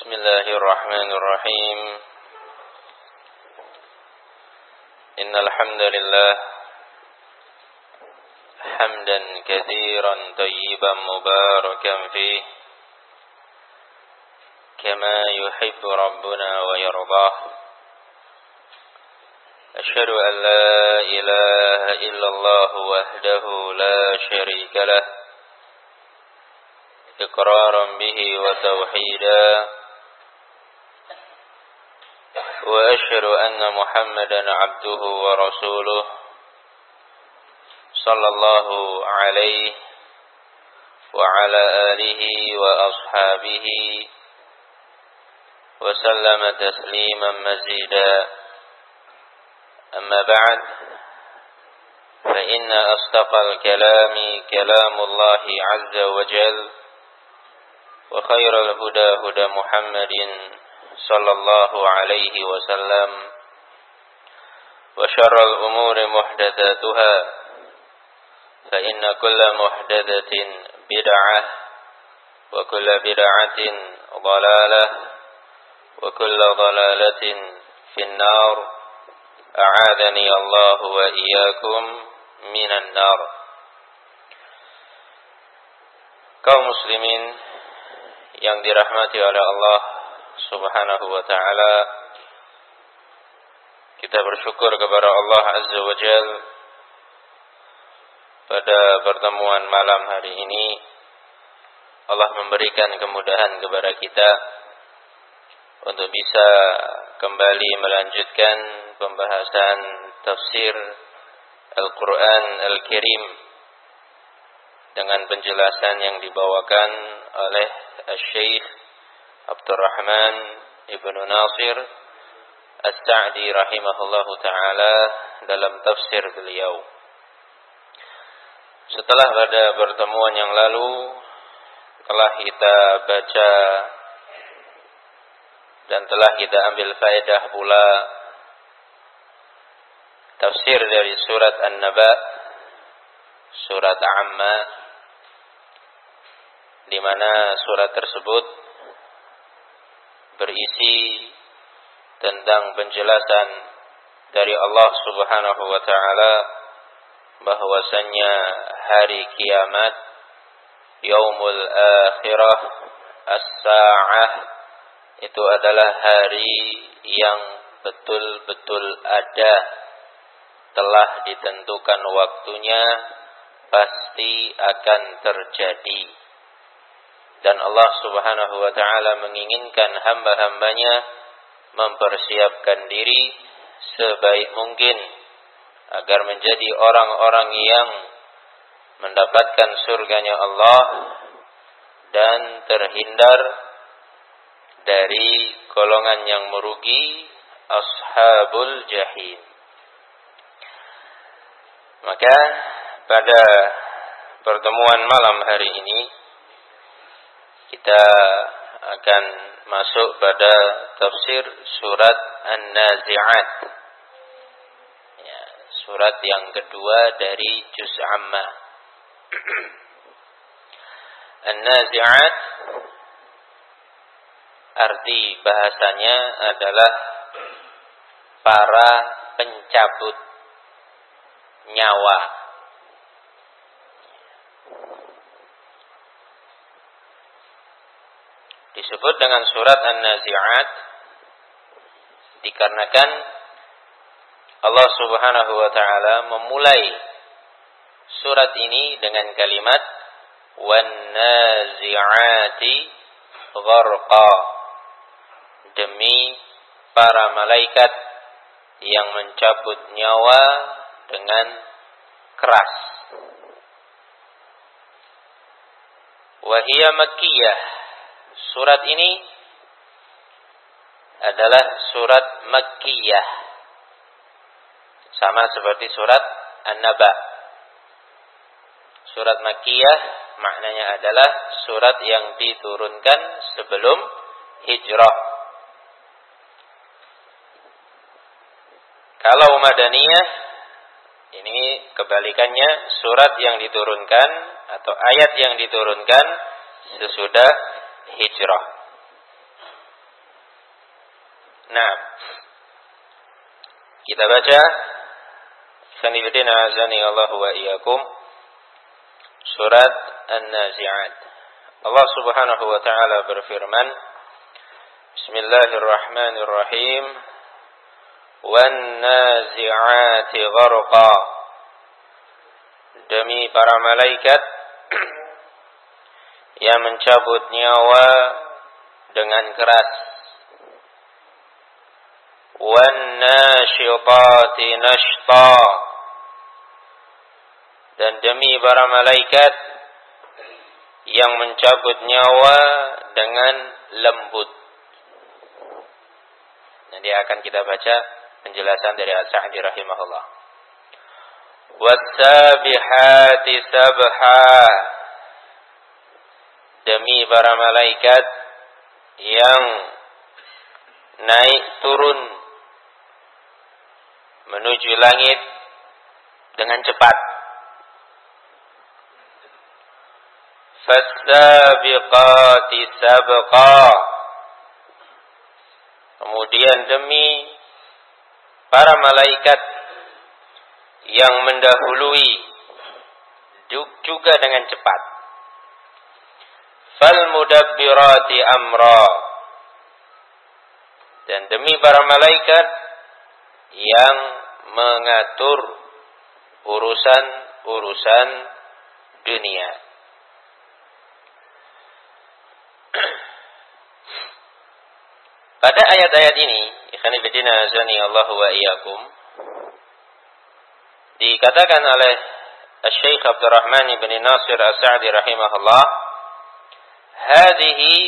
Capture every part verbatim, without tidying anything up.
بسم الله الرحمن الرحيم إن الحمد لله حمدا كثيرا طيبا مباركا فيه كما يحب ربنا ويرضاه أشهد أن لا إله إلا الله وحده لا شريك له إقرارا به وتوحيدا وأشهد أن محمدا عبده ورسوله صلى الله عليه وعلى آله وأصحابه وسلم تسليما مزيدا أما بعد فإن أصدق الكلام كلام الله عز وجل وخير الهدى هدى محمد صلى الله عليه وسلم وشر الأمور محدثاتها فإن كل محدثة بدعة وكل بدعة ضلالة وكل ضلالة في النار أعاذني الله وإياكم من النار. Kaum muslimin yang dirahmati oleh Allah Subhanahu wa ta'ala, kita bersyukur kepada Allah Azza wa Jal pada pertemuan malam hari ini. Allah memberikan kemudahan kepada kita untuk bisa kembali melanjutkan pembahasan tafsir Al-Quran Al-Karim dengan penjelasan yang dibawakan oleh Syekh Abdurrahman Ibnu Nasir As-Sa'di rahimahullahu ta'ala dalam tafsir beliau. Setelah pada pertemuan yang lalu telah kita baca dan telah kita ambil faedah pula tafsir dari surat An-Naba, surat Amma, di mana surat tersebut berisi tentang penjelasan dari Allah Subhanahu wa ta'ala bahwasannya hari kiamat, yaumul akhirah, as-sa'ah, itu adalah hari yang betul-betul ada, telah ditentukan waktunya, pasti akan terjadi. Dan Allah Subhanahu wa ta'ala menginginkan hamba-hambanya mempersiapkan diri sebaik mungkin agar menjadi orang-orang yang mendapatkan surganya Allah dan terhindar dari golongan yang merugi, ashabul jahim. Maka pada pertemuan malam hari ini kita akan masuk pada tafsir surat An-Nazi'at, ya, surat yang kedua dari juz Amma. An-Nazi'at arti bahasanya adalah para pencabut nyawa. Disebut dengan surat An-Nazi'at dikarenakan Allah Subhanahu wa ta'ala memulai surat ini dengan kalimat wan-nazi'ati gharqa, demi para malaikat yang mencabut nyawa dengan keras. Wa hiya makkiyah, surat ini adalah surat makkiyah, sama seperti surat An-Naba. Surat makkiyah maknanya adalah surat yang diturunkan sebelum hijrah. Kalau madaniyah, ini kebalikannya, surat yang diturunkan atau ayat yang diturunkan sesudah hijrah. Nah, kita baca sanibidina azani Allah wa iyyakum surat An-Nazi'at. Allah Subhanahu wa taala berfirman, Bismillahirrahmanirrahim. Wan nazi'ati gharqa. Demi para malaikat yang mencabut nyawa dengan keras. Wan nasyitati nashta. Dan demi para malaikat yang mencabut nyawa dengan lembut. Nanti akan kita baca penjelasan dari As-Sa'di rahimahullah. Was-sabihati sabha. Demi para malaikat yang naik turun menuju langit dengan cepat. Fas-sabiqati sabqa. Kemudian demi para malaikat yang mendahului juga dengan cepat. Fal mudabbirati amra. Dan demi para malaikat yang mengatur urusan-urusan dunia. Pada ayat-ayat ini, ikhwan fillah azani Allah wa iyyakum, dikatakan oleh Syekh Abdurrahman bin Nasir As-Sa'di rahimahullah, hadhihi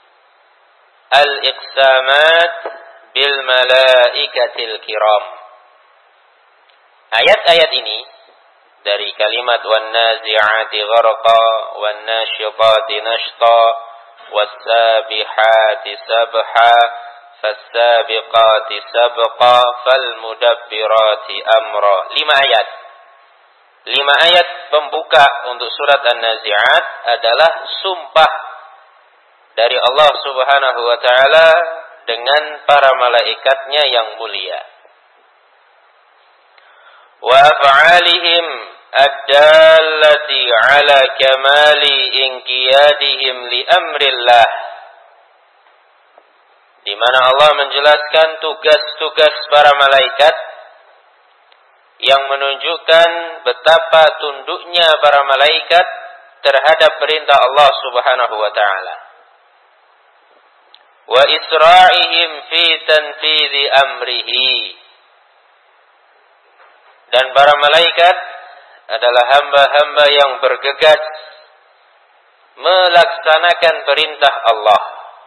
al-iqsamat bil malaikatil kiram. Ayat-ayat ini dari kalimat wan nazi'ati gharqa, wan nasyitati nashta, was-sabihati sabha, fas-sabiqati sabqa, fal-mudabbirati amra. Lima ayat. Lima ayat pembuka untuk surat An-Nazi'at adalah sumpah dari Allah Subhanahu wa taala dengan para malaikatnya yang mulia. Wa af'alihim ad-dallati ala kamali inqiyadihim li amrillah. Di mana Allah menjelaskan tugas-tugas para malaikat yang menunjukkan betapa tunduknya para malaikat terhadap perintah Allah Subhanahu wa taala. Wa isra'ihim fi tanfidhi amrihi. Dan para malaikat adalah hamba-hamba yang bergegas melaksanakan perintah Allah.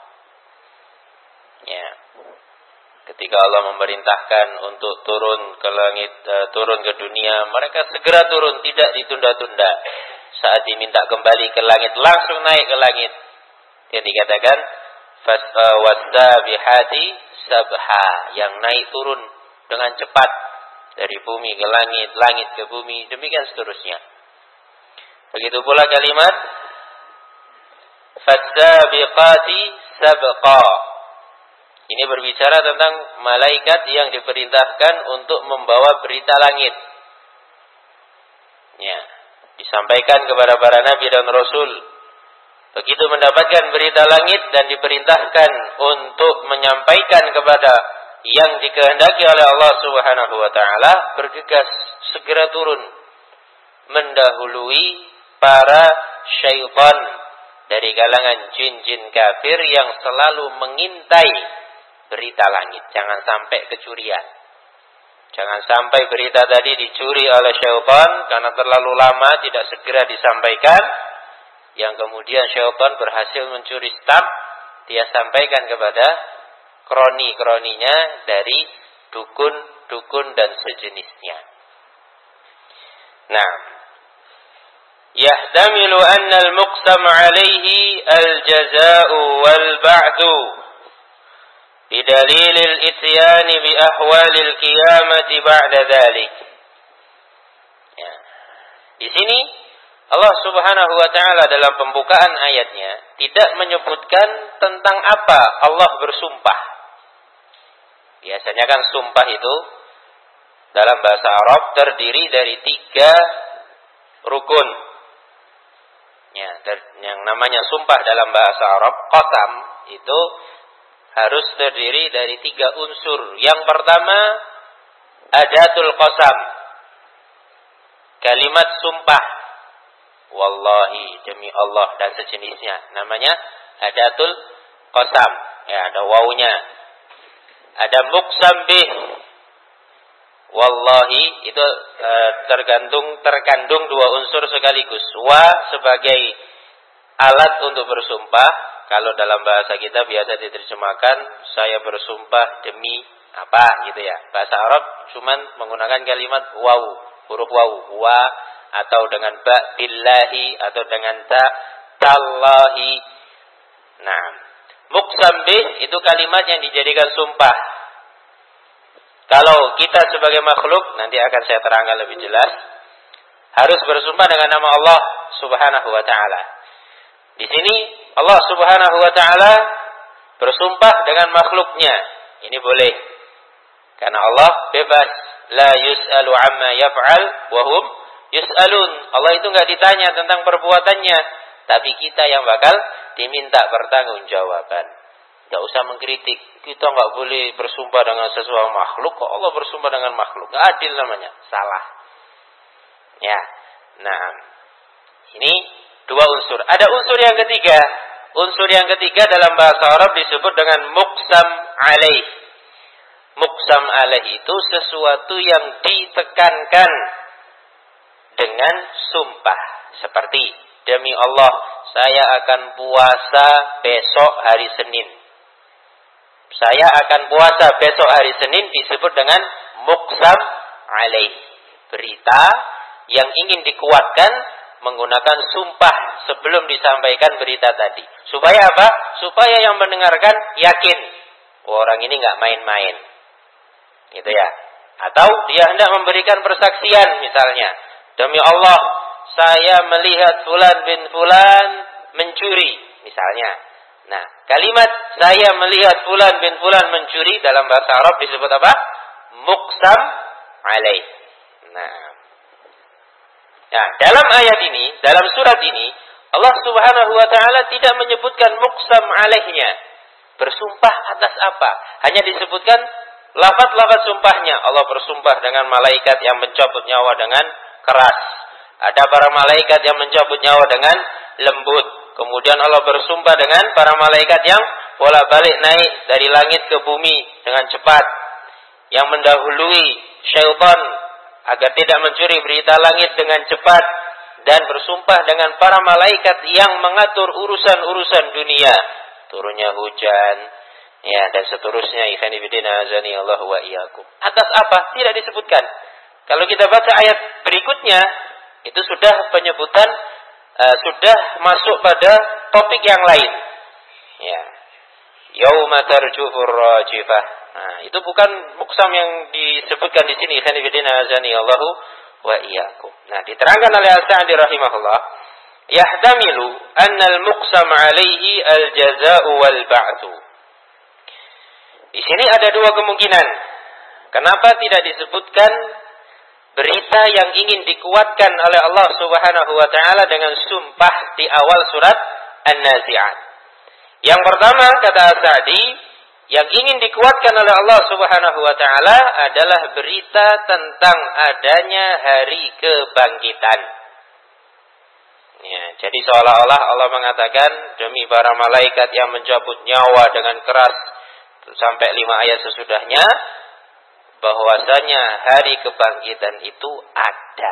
Ya. Ketika Allah memerintahkan untuk turun ke langit, uh, turun ke dunia, mereka segera turun, tidak ditunda-tunda. Saat diminta kembali ke langit, langsung naik ke langit. Yang dikatakan was-sabihati sabha, yang naik turun dengan cepat dari bumi ke langit, langit ke bumi, demikian seterusnya. Begitu pula kalimat fas-sabiqati sabqa. Ini berbicara tentang malaikat yang diperintahkan untuk membawa berita langit. Ya, disampaikan kepada para nabi dan rasul. Begitu mendapatkan berita langit dan diperintahkan untuk menyampaikan kepada yang dikehendaki oleh Allah Subhanahu wa taala, bergegas segera turun mendahului para syaitan dari kalangan jin-jin kafir yang selalu mengintai berita langit. Jangan sampai kecurian. Jangan sampai berita tadi dicuri oleh syaitan karena terlalu lama tidak segera disampaikan, yang kemudian syaitan berhasil mencuri stamp, dia sampaikan kepada kroni-kroninya dari dukun-dukun dan sejenisnya. Nah, yahtamilu anna al-muqsam alaihi al-jaza'u wal-ba'du bidalil al-ityan bi ahwal al-qiyamati ba'da dhalik. Ya. Di sini Allah Subhanahu wa taala dalam pembukaan ayatnya tidak menyebutkan tentang apa Allah bersumpah. Biasanya kan sumpah itu dalam bahasa Arab terdiri dari tiga rukun. Ya, yang namanya sumpah dalam bahasa Arab, qasam, itu harus terdiri dari tiga unsur. Yang pertama, adatul qasam. Kalimat sumpah. Wallahi, demi Allah, dan sejenisnya. Namanya adatul qasam. Ya, ada wawunya. Ada muqsam bih. Wallahi, itu e, tergantung terkandung dua unsur sekaligus. Wa sebagai alat untuk bersumpah. Kalau dalam bahasa kita biasa diterjemahkan, saya bersumpah demi apa gitu ya. Bahasa Arab cuman menggunakan kalimat wawu, huruf wawu. Wa atau dengan ba, billahi, atau dengan ta, tallahi. Nah, muqsam bih itu kalimat yang dijadikan sumpah. Kalau kita sebagai makhluk, nanti akan saya terangkan lebih jelas, harus bersumpah dengan nama Allah Subhanahu wa ta'ala. Di sini Allah Subhanahu wa ta'ala bersumpah dengan makhluknya. Ini boleh. Karena Allah bebas. La yus'alu amma yaf'al wa hum yus'alun. Allah itu enggak ditanya tentang perbuatannya, tapi kita yang bakal diminta pertanggungjawaban. Tidak usah mengkritik. Kita enggak boleh bersumpah dengan sesuatu makhluk, kok Allah bersumpah dengan makhluk. Enggak adil namanya. Salah. Ya. Nah, ini dua unsur. Ada unsur yang ketiga. Unsur yang ketiga dalam bahasa Arab disebut dengan muqsam alaih. Muqsam alaih itu sesuatu yang ditekankan dengan sumpah. Seperti, demi Allah, saya akan puasa besok hari Senin. Saya akan puasa besok hari Senin disebut dengan muqsam alaih. Berita yang ingin dikuatkan menggunakan sumpah sebelum disampaikan berita tadi. Supaya apa? Supaya yang mendengarkan yakin, oh, orang ini nggak main-main. Gitu ya. Atau dia hendak memberikan persaksian misalnya. Demi Allah, saya melihat fulan bin fulan mencuri misalnya. Nah, kalimat saya melihat fulan bin fulan mencuri dalam bahasa Arab disebut apa? Muqsam alaih. Nah, Nah, dalam ayat ini, dalam surat ini, Allah Subhanahu wa ta'ala tidak menyebutkan muqsam alaihnya. Bersumpah atas apa? Hanya disebutkan lafaz-lafaz sumpahnya. Allah bersumpah dengan malaikat yang mencabut nyawa dengan keras. Ada para malaikat yang mencabut nyawa dengan lembut. Kemudian Allah bersumpah dengan para malaikat yang bolak-balik naik dari langit ke bumi dengan cepat. Yang mendahului syaitan agar tidak mencuri berita langit dengan cepat, dan bersumpah dengan para malaikat yang mengatur urusan-urusan dunia, turunnya hujan, ya, dan seterusnya. Ikhwan fillah azani Allah wa iyyakum. Atas apa? Tidak disebutkan. Kalau kita baca ayat berikutnya, itu sudah penyebutan, uh, sudah masuk pada topik yang lain. Ya, yauma tarjufur rajifah. Nah, itu bukan muqsam yang disebutkan di sini. Khanifidina azani Allahu wa iyyakum. Nah, diterangkan oleh As-Sa'di rahimahullah, yahtamilu anna al-muqsam alaihi al-jaza'u wal ba'tsu. Di sini ada dua kemungkinan. Kenapa tidak disebutkan berita yang ingin dikuatkan oleh Allah Subhanahu wa taala dengan sumpah di awal surat An-Nazi'at? Yang pertama, kata As-Sa'di, yang ingin dikuatkan oleh Allah Subhanahu wa ta'ala adalah berita tentang adanya hari kebangkitan. Ya, jadi seolah-olah Allah mengatakan, demi para malaikat yang mencabut nyawa dengan keras, sampai lima ayat sesudahnya, bahwasanya hari kebangkitan itu ada.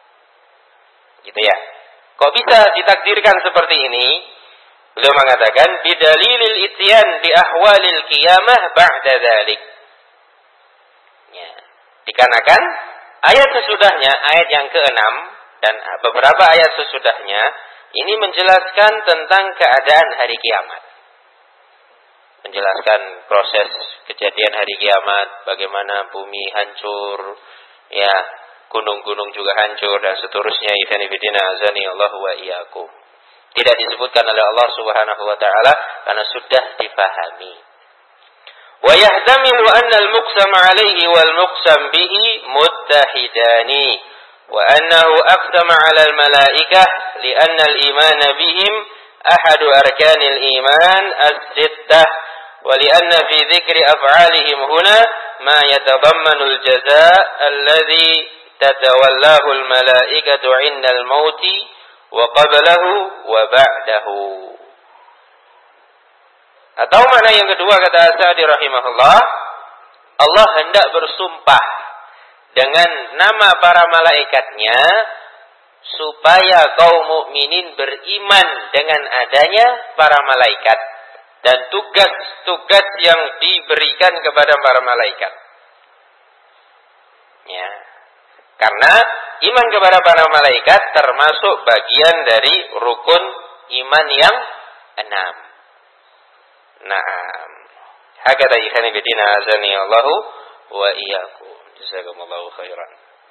Gitu ya. Kok bisa ditakdirkan seperti ini? Beliau mengatakan bidalilil ityan di ahwalil qiyamah ba'da dzalik. Ya, dikarenakan ayat sesudahnya, ayat yang keenam dan beberapa ayat sesudahnya ini menjelaskan tentang keadaan hari kiamat. Menjelaskan proses kejadian hari kiamat, bagaimana bumi hancur, ya, gunung-gunung juga hancur dan seterusnya. Ikhwan fillah azani Allah wa iyyakum. Tidak disebutkan oleh Allah Subhanahu wa taala karena sudah dipahami. Wa yahtamilu anna al-muqsam alayhi wal muqsam bihi muttahidani wa annahu aqsama 'ala al-malaikah li'anna al-iman bihim ahadu arkanil iman as-sittah wa li'anna fi dhikri af'alihim huna ma yatadammanu al-jazaa alladhi tatawallahu al-malaikatu 'inda al-mauti wa qablahu wa ba'dahu. Atau makna yang kedua kata As-Sa'di rahimahullah, Allah hendak bersumpah dengan nama para malaikatnya supaya kaum mukminin beriman dengan adanya para malaikat dan tugas-tugas yang diberikan kepada para malaikat. Ya. Karena iman kepada para malaikat termasuk bagian dari rukun iman yang enam. Naam. Hakata ikhani bidina azani Allahu wa iyyakum. Jazakumullahu khairan.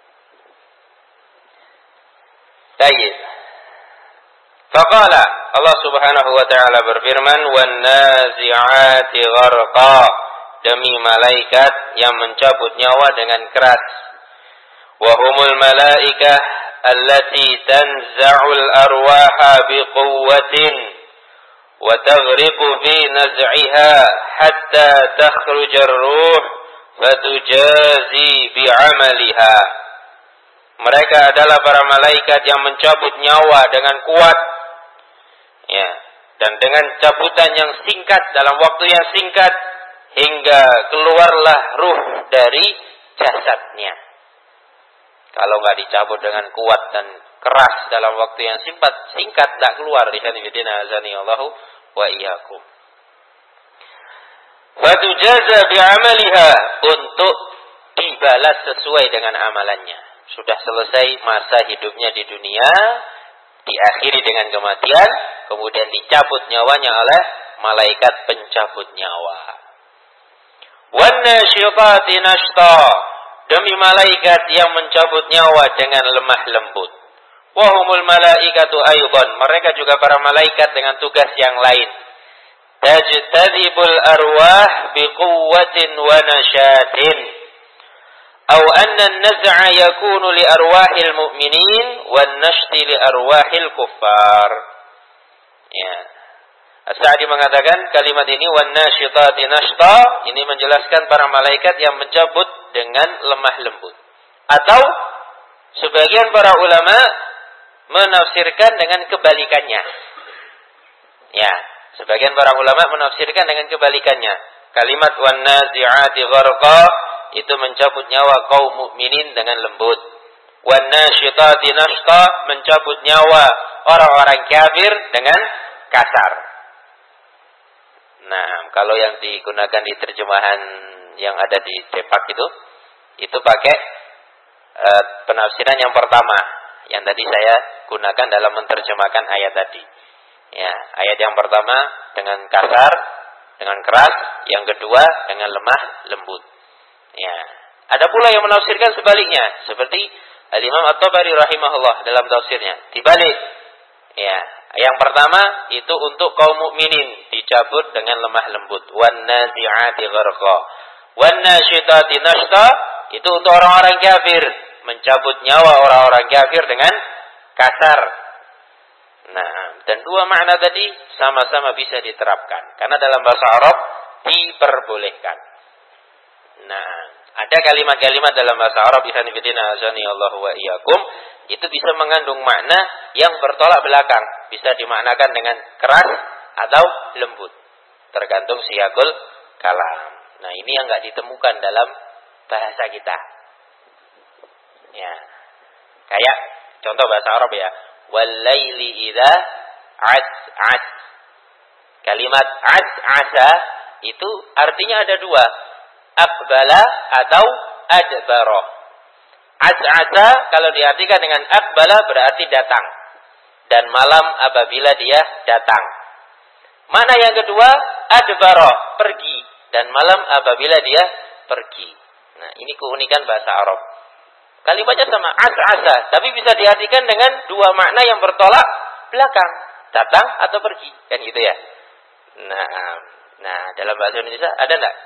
Baik. Faqala Allah Subhanahu wa taala berfirman, "Wan nazi'ati gharqa." Demi malaikat yang mencabut nyawa dengan keras. Wa humul malaikah allati tanza'ul arwaha biquwwatin wa taghriqu fi naz'iha hatta takhruja ar-ruh fatujazi bi'amaliha. Mereka adalah para malaikat yang mencabut nyawa dengan kuat, ya, dan dengan cabutan yang singkat dalam waktu yang singkat hingga keluarlah ruh dari jasadnya. Kalau nggak dicabut dengan kuat dan keras dalam waktu yang singkat, singkat tak keluar. Ikhwanifidina azani Allahu wa iyyakum. Fatujaza bi'amaliha, untuk dibalas sesuai dengan amalannya. Sudah selesai masa hidupnya di dunia, diakhiri dengan kematian, kemudian dicabut nyawanya oleh malaikat pencabut nyawa. Wan nasyitati nashta, demi malaikat yang mencabut nyawa dengan lemah lembut. Wa humul malaikatu aydan, mereka juga para malaikat dengan tugas yang lain. Tajtadibul arwah biquwwatin wa nashatin. Aw anna an-naz'a yakunu li arwahil mu'minin wan nashti li arwahil kuffar. Ya. As-Sa'di mengatakan kalimat ini wan nasyitati nashta, ini menjelaskan para malaikat yang mencabut dengan lemah lembut. Atau sebagian para ulama menafsirkan dengan kebalikannya. Ya, sebagian para ulama menafsirkan dengan kebalikannya. Kalimat wan nazi'ati gharqa itu mencabut nyawa kaum mukminin dengan lembut. Wan nasyitati nashta, mencabut nyawa orang-orang kafir dengan kasar. Nah, kalau yang digunakan di terjemahan yang ada di cepak itu, itu pakai uh, penafsiran yang pertama, yang tadi saya gunakan dalam menerjemahkan ayat tadi. Ya, ayat yang pertama dengan kasar, dengan keras, yang kedua dengan lemah lembut. Ya, ada pula yang menafsirkan sebaliknya, seperti Al-Imam At-Tabari rahimahullah dalam tafsirnya. Dibalik. Ya, yang pertama itu untuk kaum mukminin, dicabut dengan lemah lembut. Wan nazi'ati gharqa. Wan nasyitati nashta, itu untuk orang-orang kafir, mencabut nyawa orang-orang kafir dengan kasar. Nah, dan dua makna tadi sama-sama bisa diterapkan, karena dalam bahasa Arab diperbolehkan. Nah, ada kalimat-kalimat dalam bahasa Arab, ikhwanifidina azani Allahu wa iyyakum, itu bisa mengandung makna yang bertolak belakang, bisa dimaknakan dengan keras atau lembut, tergantung siyaqul kalam. Nah, ini yang enggak ditemukan dalam bahasa kita. Ya. Kayak contoh bahasa Arab ya, wal laili idza as'as. Kalimat as'asa itu artinya ada dua, aqbala atau adbara. As'asa kalau diartikan dengan aqbala berarti datang, dan malam apabila dia datang. Mana yang kedua, adbara, pergi, dan malam apabila dia pergi. Nah, ini keunikan bahasa Arab. Kalimatnya sama, as'asa, tapi bisa diartikan dengan dua makna yang bertolak belakang, datang atau pergi, kan gitu ya. Nah, nah dalam bahasa Indonesia ada enggak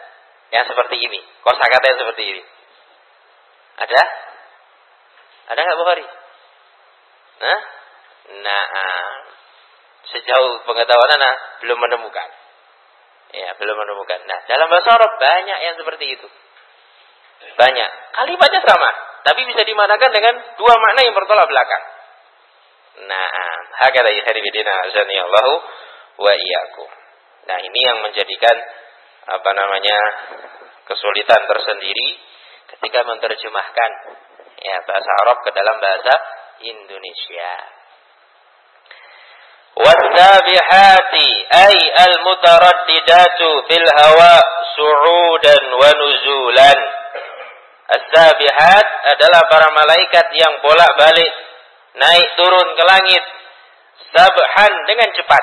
yang seperti ini, kosakata yang seperti ini. Ada? Ada nggak Bukhari? Nah, nah, sejauh pengetahuan anak belum menemukan. Ya, belum menemukan. Nah, dalam bahasa Arab banyak yang seperti itu. Banyak. Kalimatnya sama, tapi bisa dimanakan dengan dua makna yang bertolak belakang. Nah, hakala ikhwani azanillahu wa iyyakum. Nah, ini yang menjadikan apa namanya kesulitan tersendiri ketika menerjemahkan ya bahasa Arab ke dalam bahasa Indonesia. Wasabihati ay al-mutaraddidatu fil hawa su'udan wa nuzulan. As-sabihat adalah para malaikat yang bolak-balik naik turun ke langit sabhan dengan cepat.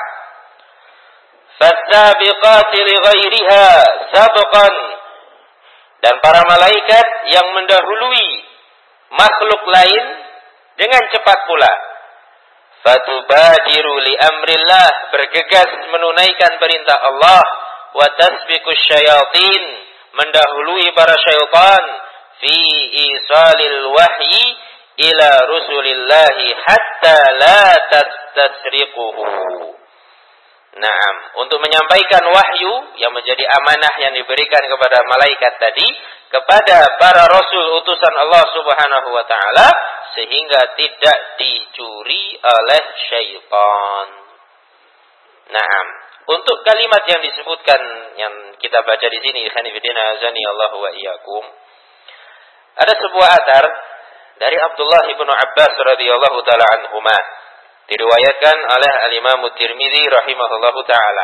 Fasabiqati li ghairiha sabqan. Dan para malaikat yang mendahului makhluk lain dengan cepat pula. Fatubadiru li amrillah, bergegas menunaikan perintah Allah. Wa tasbiqus syayatin, mendahului para syaitan. Fi isalil wahyi ila rusulillahi hatta la tastasriquhu. Naam, untuk menyampaikan wahyu yang menjadi amanah yang diberikan kepada malaikat tadi kepada para rasul utusan Allah Subhanahu wa taala sehingga tidak dicuri oleh syaitan. Naam, untuk kalimat yang disebutkan yang kita baca di sini khanifidina azani Allah wa iyyakum, ada sebuah athar dari Abdullah bin Abbas radhiyallahu taala anhuma, diriwayatkan oleh al-Imam Tirmidzi rahimahullahu taala.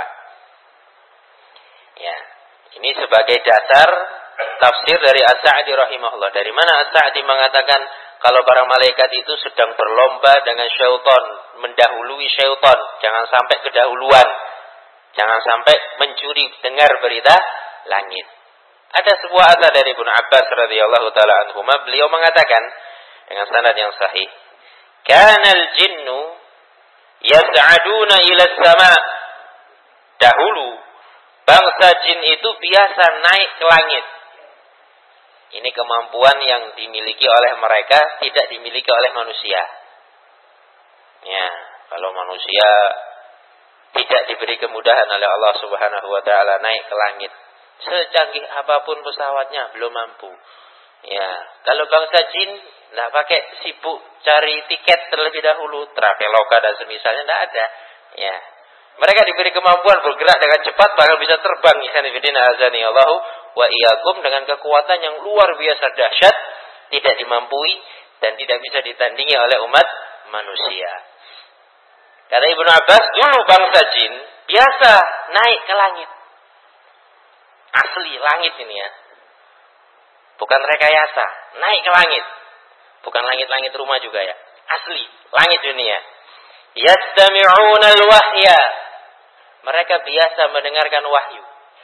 Ya, ini sebagai dasar tafsir dari As-Sa'di rahimahullah. Dari mana As-Sa'di mengatakan kalau para malaikat itu sedang berlomba dengan syaitan, mendahului syaitan, jangan sampai kedahuluan, jangan sampai mencuri dengar berita langit. Ada sebuah athar dari Ibnu Abbas radhiyallahu taala anhuma, beliau mengatakan dengan sanad yang sahih, "Kanal jinnu yas'aduna ila sama." Dahulu bangsa jin itu biasa naik ke langit. Ini kemampuan yang dimiliki oleh mereka, tidak dimiliki oleh manusia. Ya, kalau manusia tidak diberi kemudahan oleh Allah Subhanahu wa taala naik ke langit, secanggih apapun pesawatnya belum mampu. Ya, kalau bangsa jin tidak pakai sibuk cari tiket terlebih dahulu, Traveloka dan semisalnya tidak ada. Ya, mereka diberi kemampuan bergerak dengan cepat, bahkan bisa terbang. Ikhwanifidina azani Allahu wa iyyakum, dengan kekuatan yang luar biasa dahsyat, tidak dimampui dan tidak bisa ditandingi oleh umat manusia. Kata Ibnu Abbas, dulu bangsa jin biasa naik ke langit. Asli langit ini ya. Bukan rekayasa, naik ke langit. Bukan langit-langit rumah juga ya. Asli, langit dunia. Yastami'una al-wahya. Mereka biasa mendengarkan wahyu.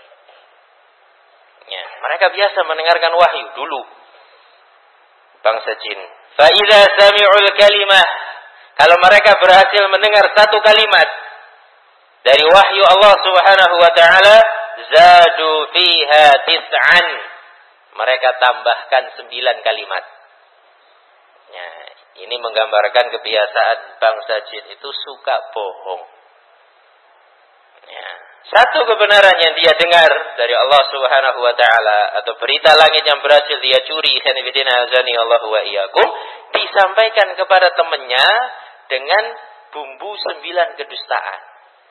Ya, mereka biasa mendengarkan wahyu dulu. Bangsa jin. Fa idza sami'ul kalimah. Kalau mereka berhasil mendengar satu kalimat dari wahyu Allah Subhanahu wa taala, zadu fiha tis'an. Mereka tambahkan sembilan kalimat. Ya, ini menggambarkan kebiasaan bangsa jin itu suka bohong. Ya, satu kebenaran yang dia dengar dari Allah Subhanahu wa taala atau berita langit yang berhasil dia curi, khanifidina azani Allah wa iyyakum, disampaikan kepada temannya dengan bumbu sembilan kedustaan.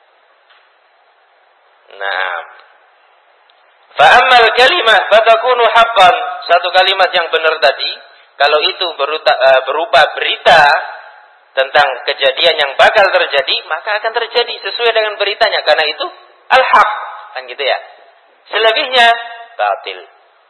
Nah, fa'ammal kalimat fatakunu haqqan, satu kalimat yang benar tadi, kalau itu berupa, uh, berupa berita tentang kejadian yang bakal terjadi, maka akan terjadi sesuai dengan beritanya, karena itu al-haq, kan gitu ya. Selebihnya batil.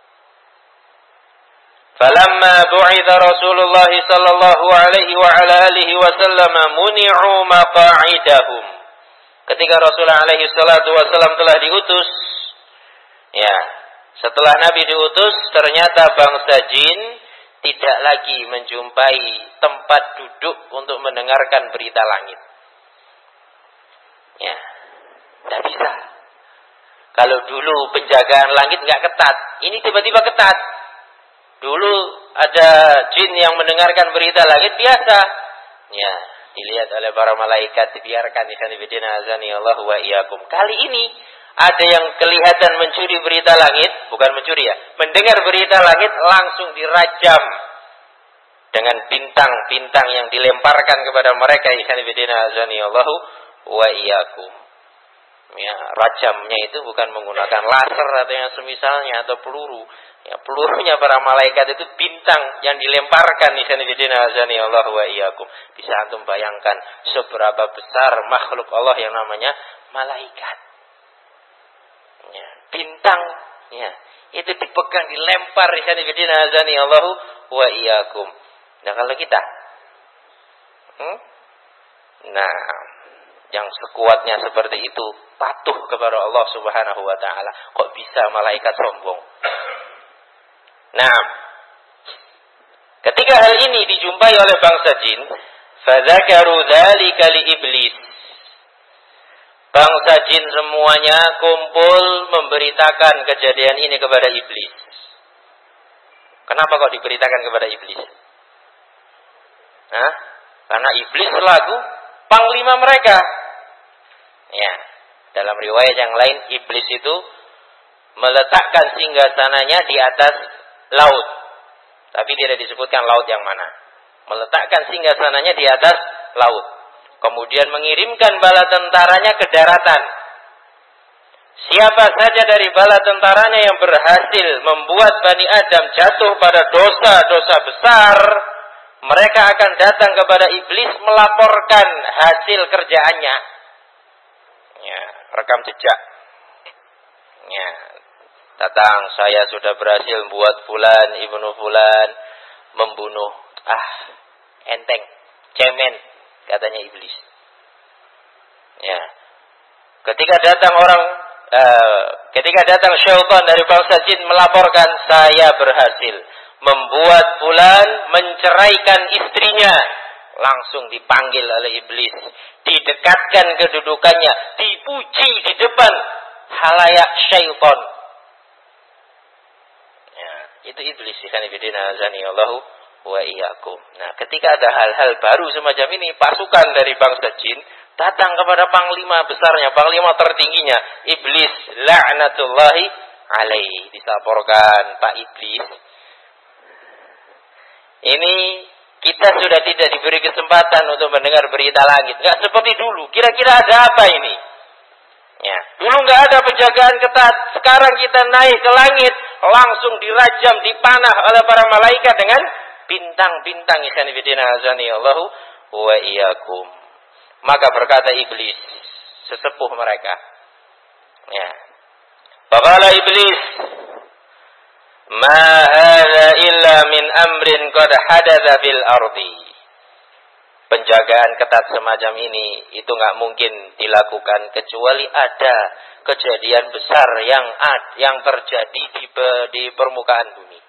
Falamma bu'itha Rasulullah sallallahu alaihi wa ala alihi wasallam muni'u maqa'idahum. Ketika Rasulullah alaihi salatu wasallam telah diutus, ya, setelah Nabi diutus, ternyata bangsa jin tidak lagi menjumpai tempat duduk untuk mendengarkan berita langit. Ya, tidak bisa. Kalau dulu penjagaan langit nggak ketat, ini tiba-tiba ketat. Dulu ada jin yang mendengarkan berita langit biasa. Ya, dilihat oleh para malaikat, dibiarkan ikhwan fillah azani Allah wa iyyakum. Kali ini ada yang kelihatan mencuri berita langit, bukan mencuri ya, mendengar berita langit langsung dirajam dengan bintang-bintang yang dilemparkan kepada mereka ikhwan fillah azani Allah wa iyyakum. Ya, rajamnya itu bukan menggunakan laser atau yang semisalnya atau peluru. Ya, pelurunya para malaikat itu bintang yang dilemparkan ikhwan fillah azani Allah wa iyyakum. Bisa antum bayangkan seberapa besar makhluk Allah yang namanya malaikat. Ya, bintang ya, itu dipegang, dilempar ikhwan fillah azani Allah wa iyyakum. Nah, kalau kita hmm? Nah, yang sekuatnya seperti itu patuh kepada Allah Subhanahu wa taala, kok bisa malaikat sombong? Nah, ketika hal ini dijumpai oleh bangsa jin, fadzakaru dzalika li iblis. Bangsa jin semuanya kumpul memberitakan kejadian ini kepada iblis. Kenapa kok diberitakan kepada iblis? Hah? Karena iblis selaku panglima mereka. Ya, dalam riwayat yang lain iblis itu meletakkan singgasananya di atas laut. Tapi tidak disebutkan laut yang mana. Meletakkan singgasananya di atas laut. Kemudian mengirimkan bala tentaranya ke daratan. Siapa saja dari bala tentaranya yang berhasil membuat Bani Adam jatuh pada dosa-dosa besar, mereka akan datang kepada iblis melaporkan hasil kerjaannya. Ya, rekam jejak. Ya, datang, saya sudah berhasil membuat fulan, ibnu fulan membunuh. Ah, enteng, cemen, katanya iblis. Ya, ketika datang orang, uh, ketika datang syaitan dari bangsa jin melaporkan, saya berhasil membuat fulan menceraikan istrinya, langsung dipanggil oleh iblis, didekatkan kedudukannya, dipuji di depan halayak syaitan. Ya, itu iblis kan ibadina azani Allahu wa iyyakum. Nah, ketika ada hal-hal baru semacam ini, pasukan dari bangsa jin datang kepada panglima besarnya, panglima tertingginya, iblis la'natullahi alaihi. Dilaporkan, Pak Iblis, ini kita sudah tidak diberi kesempatan untuk mendengar berita langit. Nggak seperti dulu. Kira-kira ada apa ini? Ya, dulu nggak ada penjagaan ketat. Sekarang kita naik ke langit, langsung dirajam, dipanah oleh para malaikat dengan bintang-bintang. Ikhwan fillah azani Allahu wa iyyakum. Maka berkata iblis, sesepuh mereka. Ya. Faqala iblis, ma hadza illa min amrin qad hadatsa fil ardi. Penjagaan ketat semacam ini itu enggak mungkin dilakukan kecuali ada kejadian besar yang ad, yang terjadi di, di permukaan bumi.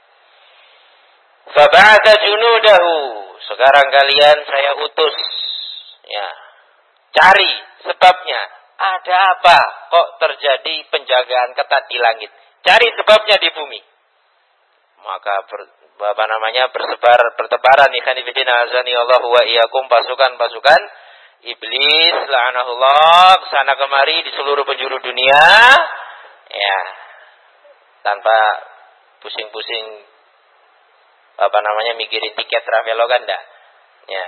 Fa ba'atha junudahu. Sekarang kalian saya utus, ya, cari sebabnya. Ada apa kok terjadi penjagaan ketat di langit? Cari sebabnya di bumi. Maka ber, apa namanya bersebar bertebaran ikhwan fillah azani Allah wa iyyakum pasukan-pasukan iblis la'anahullah sana kemari di seluruh penjuru dunia, ya, tanpa pusing-pusing apa namanya mikirin tiket Traveloka enggak. Ya.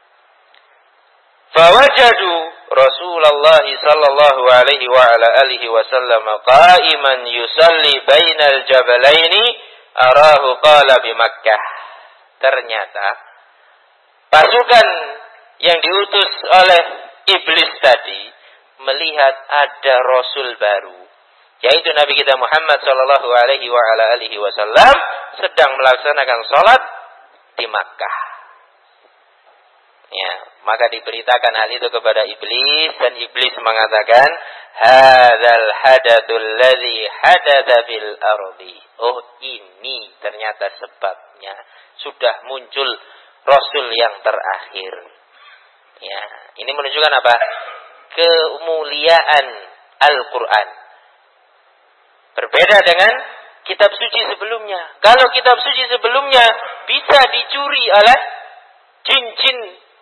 Fawajadu Rasulullah sallallahu alaihi wa ala alihi wasallam qa'iman yusalli bainal jabalaini arahu qala bi Makkah. Ternyata pasukan yang diutus oleh iblis tadi melihat ada rasul baru, yaitu Nabi kita Muhammad sallallahu alaihi wa ala alihi wasallam sedang melaksanakan salat di Makkah. Ya, maka diberitakan hal itu kepada iblis dan iblis mengatakan, hadzal hadatul ladzi hadatsa fil ardi. Oh, ini ternyata sebabnya sudah muncul rasul yang terakhir. Ya, ini menunjukkan apa? Kemuliaan Al-Qur'an. Berbeda dengan kitab suci sebelumnya. Kalau kitab suci sebelumnya bisa dicuri oleh jin-jin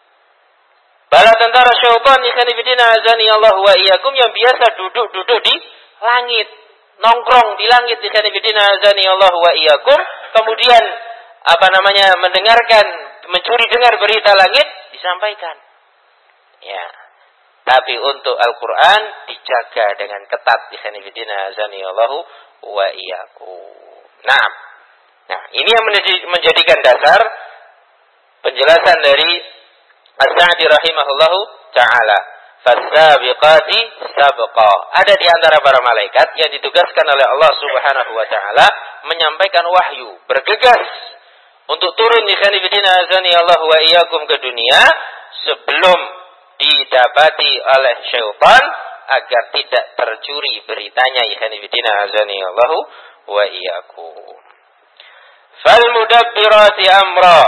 bala tentara syaitan, ikhwan fillah azani Allah wa iyyakum, yang biasa duduk-duduk di langit, nongkrong di langit, ikhwan fillah azani Allah wa iyyakum, kemudian apa namanya mendengarkan, mencuri dengar berita langit disampaikan. Ya. Tapi untuk Al-Qur'an dijaga dengan ketat, ikhwan fillah azani Allah wa iyyakum. Nah, nah ini yang menjadikan dasar penjelasan dari As-Sa'di rahimahullahu ta'ala. Fas-sabiqati sabqa. Ada di antara para malaikat yang ditugaskan oleh Allah Subhanahu wa taala menyampaikan wahyu, bergegas untuk turun di khanifidina azani Allah wa iyyakum ke dunia sebelum didapati oleh syaitan agar tidak tercuri beritanya, khanifidina azani Allah wa iyyakum. Fal mudabbirati amra.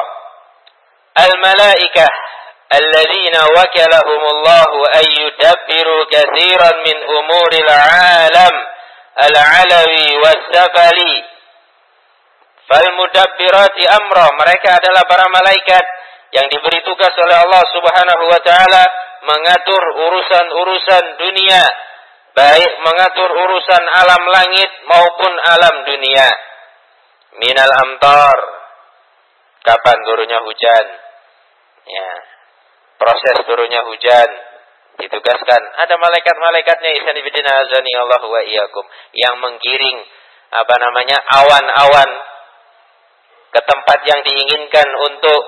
Al-malaikah alladzina wakalahumullahu an yudabbiru katsiran min umuril alam al-alawi was-safali. Fal mudabbirati amra, mereka adalah para malaikat yang diberi tugas oleh Allah Subhanahu wa taala mengatur urusan-urusan dunia, baik mengatur urusan alam langit maupun alam dunia. Minal amtar, kapan turunnya hujan, ya, proses turunnya hujan ditugaskan. Ada malaikat-malaikatnya isanibidina azani Allah wa iyyakum yang menggiring apa namanya awan-awan ke tempat yang diinginkan untuk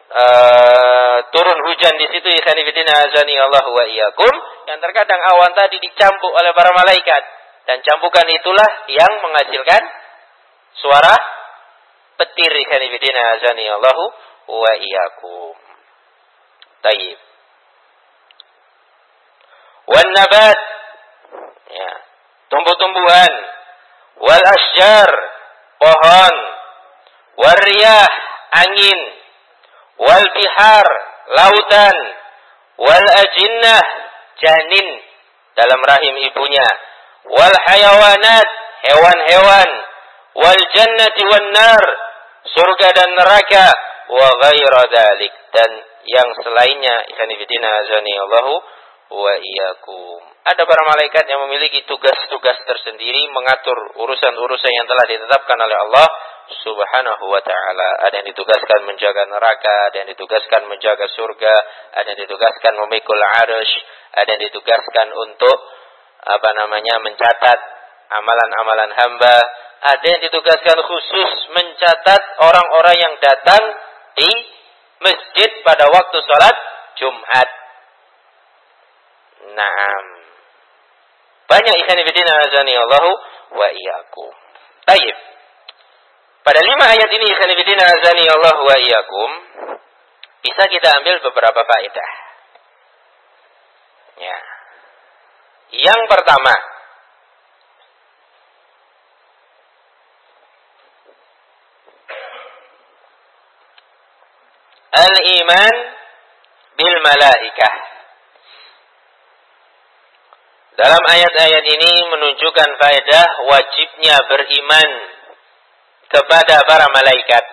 uh, turun hujan di situ, isanibidina azani Allah wa iyyakum. Yang terkadang awan tadi dicampuk oleh para malaikat, dan campukan itulah yang menghasilkan suara petir, isanibidina azani Allah wa iyyakum. Taib. Wan nabat, ya, tumbuh-tumbuhan, wal asjar, pohon, wal riyah, angin, wal bihar, lautan, wal ajinnah, janin dalam rahim ibunya, wal hayawanat, hewan-hewan, wal jannati wan nar, surga dan neraka, wa ghaira dzalik, dan yang selainnya, ikhwanifidina azani Allahu wa iyyakum. Ada para malaikat yang memiliki tugas-tugas tersendiri mengatur urusan-urusan yang telah ditetapkan oleh Allah Subhanahu wa taala. Ada yang ditugaskan menjaga neraka, ada yang ditugaskan menjaga surga, ada yang ditugaskan memikul arsy, ada yang ditugaskan untuk apa namanya mencatat amalan-amalan hamba, ada yang ditugaskan khusus mencatat orang-orang yang datang di masjid pada waktu sholat Jumat. Naam. Banyak ikhwanifidina azani Allahu wa iyyakum. Taib. Pada lima ayat ini ikhwanifidina azani Allahu wa iyyakum, bisa kita ambil beberapa faedah. Ya. Yang pertama, al-iman bil malaikah. Dalam ayat-ayat ini menunjukkan faedah wajibnya beriman kepada para malaikat.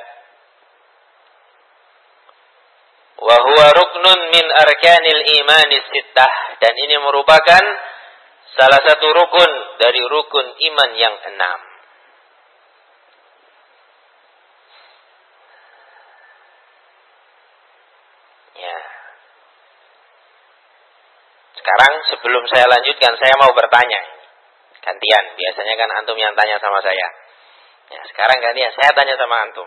Wa huwa ruknun min arkanil iman sittah, dan ini merupakan salah satu rukun dari rukun iman yang enam. Ya. Sekarang sebelum saya lanjutkan, saya mau bertanya. Gantian, biasanya kan antum yang tanya sama saya. Ya, sekarang gantian, saya tanya sama antum.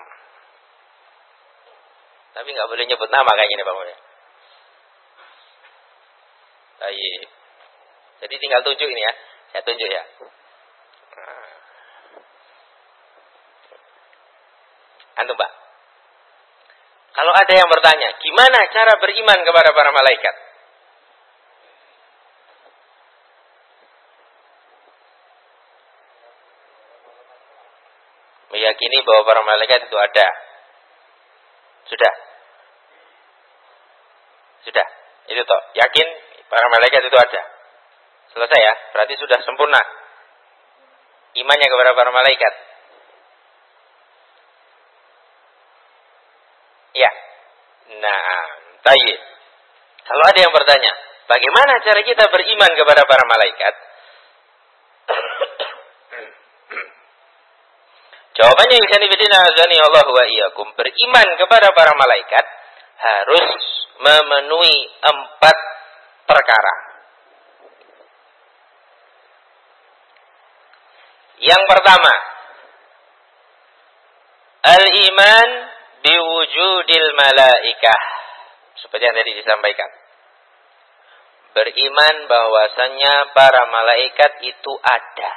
Tapi nggak boleh nyebut nama kayak gini, Pak Mulya. Baik. Jadi tinggal tunjuk ini ya. Saya tunjuk ya. Nah. Antum, Pak. Kalau ada yang bertanya, gimana cara beriman kepada para malaikat? Meyakini bahwa para malaikat itu ada. Sudah. Sudah. Itu toh. Yakin para malaikat itu ada. Selesai ya. Berarti sudah sempurna. Imannya kepada para malaikat. Ya. Nah, tayyib. Kalau ada yang bertanya, bagaimana cara kita beriman kepada para malaikat? Jawabannya ikhwan fillah azani Allah wa iyyakum, beriman kepada para malaikat harus memenuhi empat perkara. Yang pertama, al-iman biwujudil malaikah. Seperti yang tadi disampaikan. Beriman bahwasannya para malaikat itu ada.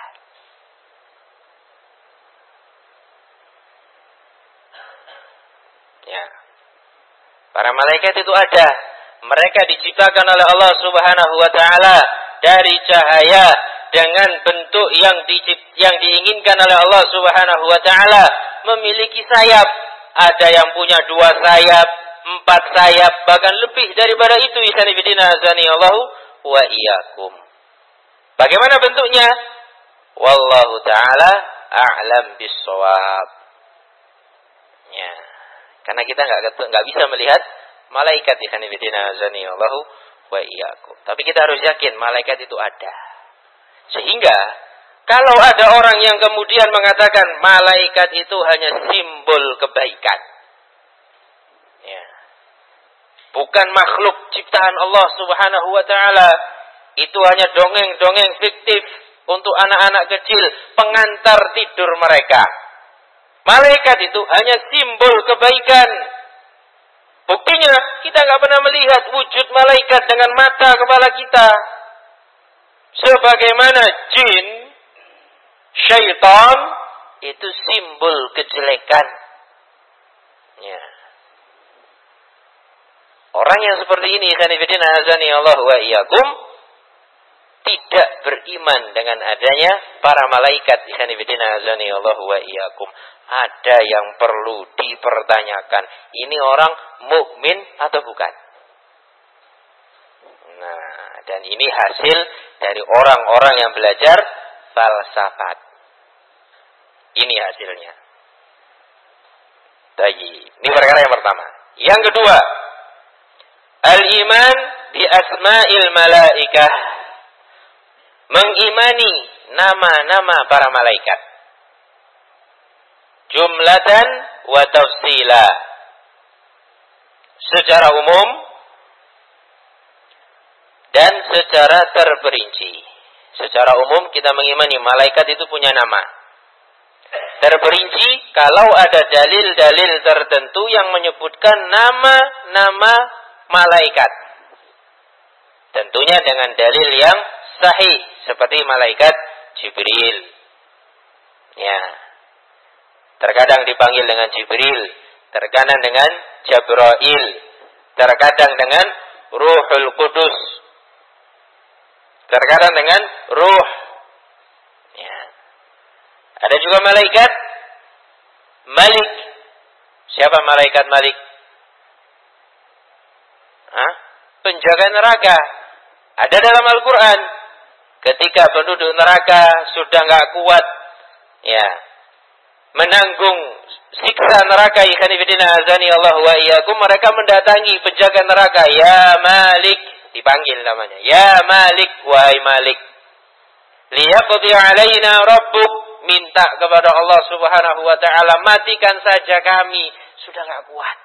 Ya. Para malaikat itu ada. Mereka diciptakan oleh Allah Subhanahu wa taala dari cahaya dengan bentuk yang di, yang diinginkan oleh Allah Subhanahu wa taala, memiliki sayap. Ada yang punya dua sayap, empat sayap, bahkan lebih daripada itu. Ikhwan fillah azani Allah wa iyyakum. Bagaimana bentuknya? Wallahu taala a'lam bis-shawab. Ya. Karena kita enggak enggak bisa melihat malaikat, ikhwan fillah azani Allah wa iyyakum. Tapi kita harus yakin malaikat itu ada. Sehingga kalau ada orang yang kemudian mengatakan malaikat itu hanya simbol kebaikan, ya, bukan makhluk ciptaan Allah Subhanahu wa taala, itu hanya dongeng-dongeng fiktif untuk anak-anak kecil, pengantar tidur mereka. Malaikat itu hanya simbol kebaikan. Buktinya kita nggak pernah melihat wujud malaikat dengan mata kepala kita. Sebagaimana jin, syaitan itu simbol kejelekan. Ya. Orang yang seperti ini, ikhwanifidina azani Allah wa iyyakum, tidak beriman dengan adanya para malaikat, ikhwanifidina azani Allah wa iyyakum. Ada yang perlu dipertanyakan. Ini orang mukmin atau bukan? Nah, dan ini hasil dari orang-orang yang belajar falsafat. Ini hasilnya. Tayyib. Ini perkara yang pertama. Yang kedua, al-iman bi asma'il malaikah. Mengimani nama-nama para malaikat. Jumlatan wa tafsila. Secara umum dan secara terperinci. Secara umum kita mengimani malaikat itu punya nama. Terperinci kalau ada dalil-dalil tertentu yang menyebutkan nama-nama malaikat. Tentunya dengan dalil yang sahih seperti malaikat Jibril. Ya. Terkadang dipanggil dengan Jibril, terkadang dengan Jabrail, terkadang dengan Ruhul Qudus, terkadang dengan Ruh. Ya. Ada juga malaikat Malik. Siapa malaikat Malik? Hah? Penjaga neraka. Ada dalam Al-Quran. Ketika penduduk neraka sudah nggak kuat, ya, menanggung siksa neraka, ikhwanifidina azani Allah wa iyyakum, mereka mendatangi penjaga neraka. Ya Malik, dipanggil namanya. Ya Malik, wahai Malik, liyaqdi alaina rabbuk, minta kepada Allah Subhanahu wa taala, matikan saja kami, sudah enggak kuat.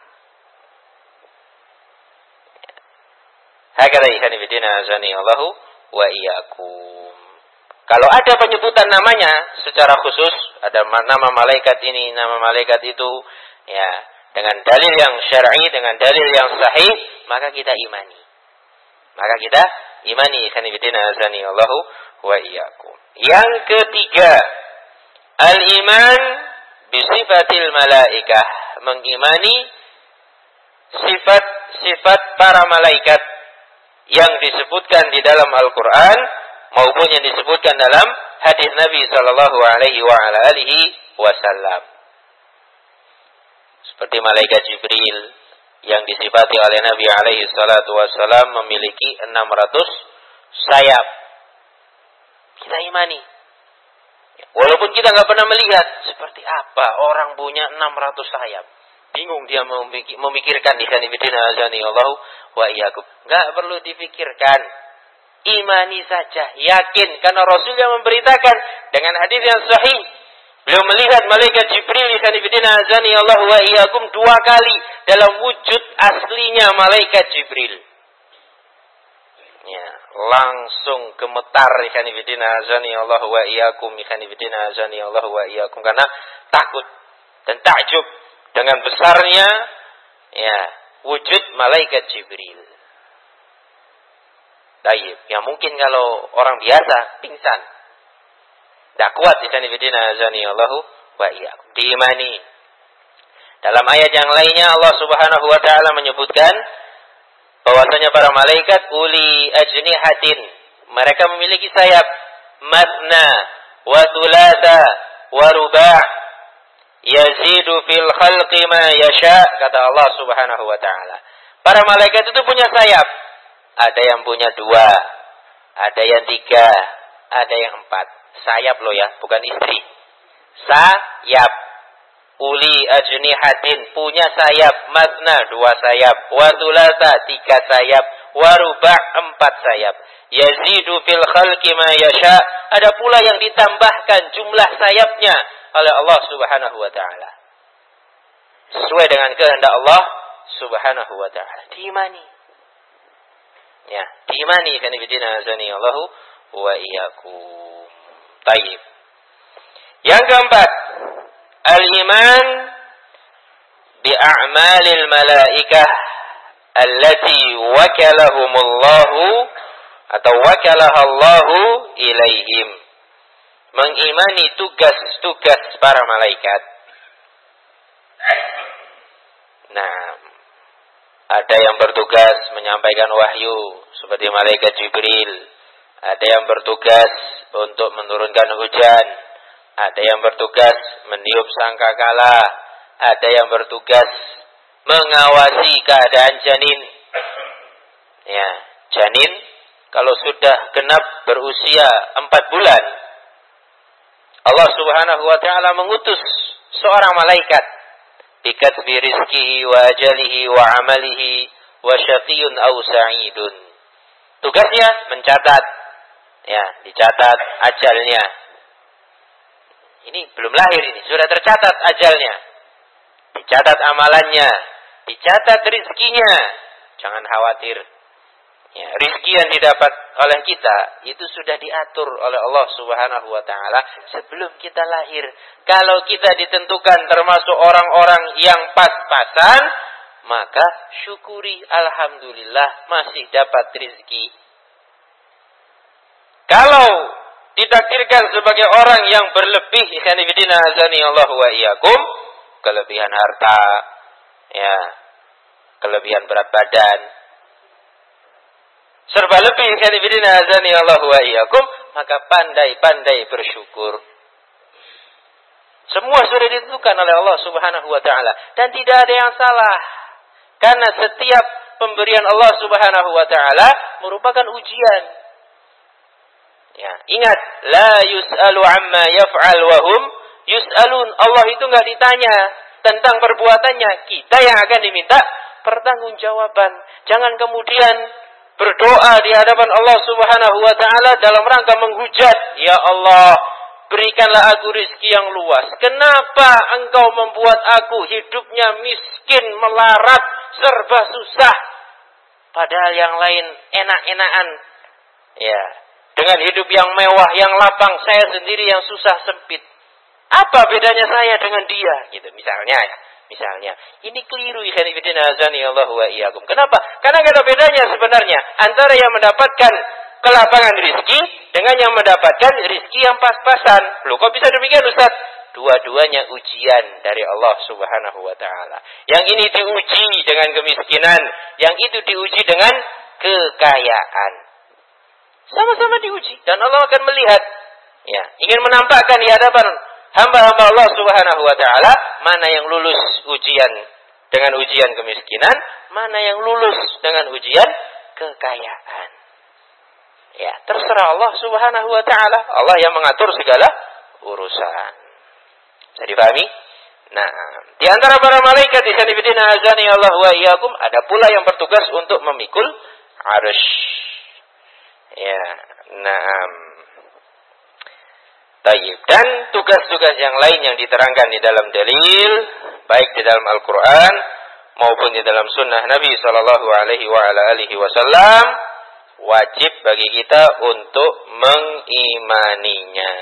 Hakala ikhwanifidina azani Allah wa iyyakum. Kalau ada penyebutan namanya secara khusus, ada nama malaikat ini, nama malaikat itu, ya, dengan dalil yang syar'i, dengan dalil yang sahih, maka kita imani. Maka kita imani, ikhwanifidina azani Allah wa iyyakum. Yang ketiga, al-iman bisifatil malaikah, mengimani sifat-sifat para malaikat yang disebutkan di dalam Al-Quran maupun yang disebutkan dalam hadis Nabi sallallahu alaihi wa ala alihi wasallam. Seperti malaikat Jibril yang disifati oleh Nabi alaihi salatu wasallam memiliki enam ratus sayap. Kita imani. Walaupun kita nggak pernah melihat seperti apa orang punya enam ratus sayap. Bingung dia memikirkan di sana bidina azani Allah wa iyyakum. Enggak perlu dipikirkan. Imani saja, yakin karena Rasul yang memberitakan dengan hadis yang sahih. Beliau melihat malaikat Jibril di sana bidina azani Allah wa iyyakum dua kali dalam wujud aslinya malaikat Jibril. Ya, langsung gemetar ikan ibidina azani Allah wa iyyakum ikan ibidina azani Allah wa iyyakum karena takut dan takjub dengan besarnya ya wujud malaikat Jibril. Tayyib, ya mungkin kalau orang biasa pingsan. Tak kuat ikan ibidina azani Allah wa iyyakum. Diimani. Dalam ayat yang lainnya Allah Subhanahu wa taala menyebutkan bahwasanya para malaikat uli ajnihatin, mereka memiliki sayap, matna wa thulatha wa ruba', yazidu fil khalqi ma yasha, kata Allah Subhanahu wa taala. Para malaikat itu punya sayap. Ada yang punya dua, ada yang tiga, ada yang empat. Sayap loh ya, bukan istri. Sayap. Uli ajnihatin, punya sayap, matna dua sayap, wa thulatha tiga sayap, wa ruba' empat sayap. Yazidu fil khalqi ma yasha, ada pula yang ditambahkan jumlah sayapnya oleh Allah Subhanahu wa taala. Sesuai dengan kehendak Allah Subhanahu wa taala. Diimani. Ya, diimani kan bidina azani Allahu wa iyyakum. Tayyib. Yang keempat, al-iman bi'a'malil malaikah allati wakalahumullahu atau wakalahallahu ilaihim. Mengimani tugas-tugas para malaikat. Nah, ada yang bertugas menyampaikan wahyu seperti malaikat Jibril. Ada yang bertugas untuk menurunkan hujan. Ada yang bertugas meniup sangkakala. Ada yang bertugas mengawasi keadaan janin. Ya, janin kalau sudah genap berusia empat bulan, Allah Subhanahu wa taala mengutus seorang malaikat bikatbi rizkihi wa ajalihi wa amalihi wa syaqiyun aw sa'idun. Tugasnya mencatat, ya, dicatat ajalnya. Ini belum lahir ini, sudah tercatat ajalnya. Dicatat amalannya, dicatat rizkinya. Jangan khawatir. Ya, rizki yang didapat oleh kita itu sudah diatur oleh Allah Subhanahu wa taala sebelum kita lahir. Kalau kita ditentukan termasuk orang-orang yang pas-pasan, maka syukuri, alhamdulillah masih dapat rizki. Kalau ditakdirkan sebagai orang yang berlebih, ikhwan fillah azani Allah wa iyyakum, kelebihan harta, ya, kelebihan berat badan, serba lebih, ikhwan fillah azani Allah wa iyyakum, maka pandai-pandai bersyukur. Semua sudah ditentukan oleh Allah Subhanahu wa taala dan tidak ada yang salah. Karena setiap pemberian Allah Subhanahu wa taala merupakan ujian. Ya, ingat, la yus'alu amma yaf'al wa hum yus'alun. Allah itu enggak ditanya tentang perbuatannya, kita yang akan diminta pertanggungjawaban. Jangan kemudian berdoa di hadapan Allah Subhanahu wa taala dalam rangka menghujat, ya Allah, berikanlah aku rizki yang luas. Kenapa engkau membuat aku hidupnya miskin, melarat, serba susah, padahal yang lain enak-enakan, ya, dengan hidup yang mewah, yang lapang, saya sendiri yang susah sempit. Apa bedanya saya dengan dia? Gitu misalnya ya. Misalnya, ini keliru, ikhwan fillah azani Allah wa iyyakum. Kenapa? Karena tidak ada bedanya sebenarnya antara yang mendapatkan kelapangan rizki dengan yang mendapatkan rizki yang pas-pasan. Loh, kok bisa demikian, Ustaz? Dua-duanya ujian dari Allah Subhanahu wa taala. Yang ini diuji dengan kemiskinan, yang itu diuji dengan kekayaan. Sama-sama diuji dan Allah akan melihat, ya, ingin menampakkan di hadapan hamba-hamba Allah Subhanahu wa taala mana yang lulus ujian dengan ujian kemiskinan, mana yang lulus dengan ujian kekayaan. Ya, terserah Allah Subhanahu wa taala. Allah yang mengatur segala urusan. Bisa dipahami? Nah, di antara para malaikat di sana bidina azani Allah wa iyyakum ada pula yang bertugas untuk memikul arsy. Ya, naam. Tayyib. Dan tugas-tugas yang lain yang diterangkan di dalam dalil, baik di dalam Al-Quran maupun di dalam sunnah Nabi Sallallahu Alaihi Wasallam, wajib bagi kita untuk mengimaninya.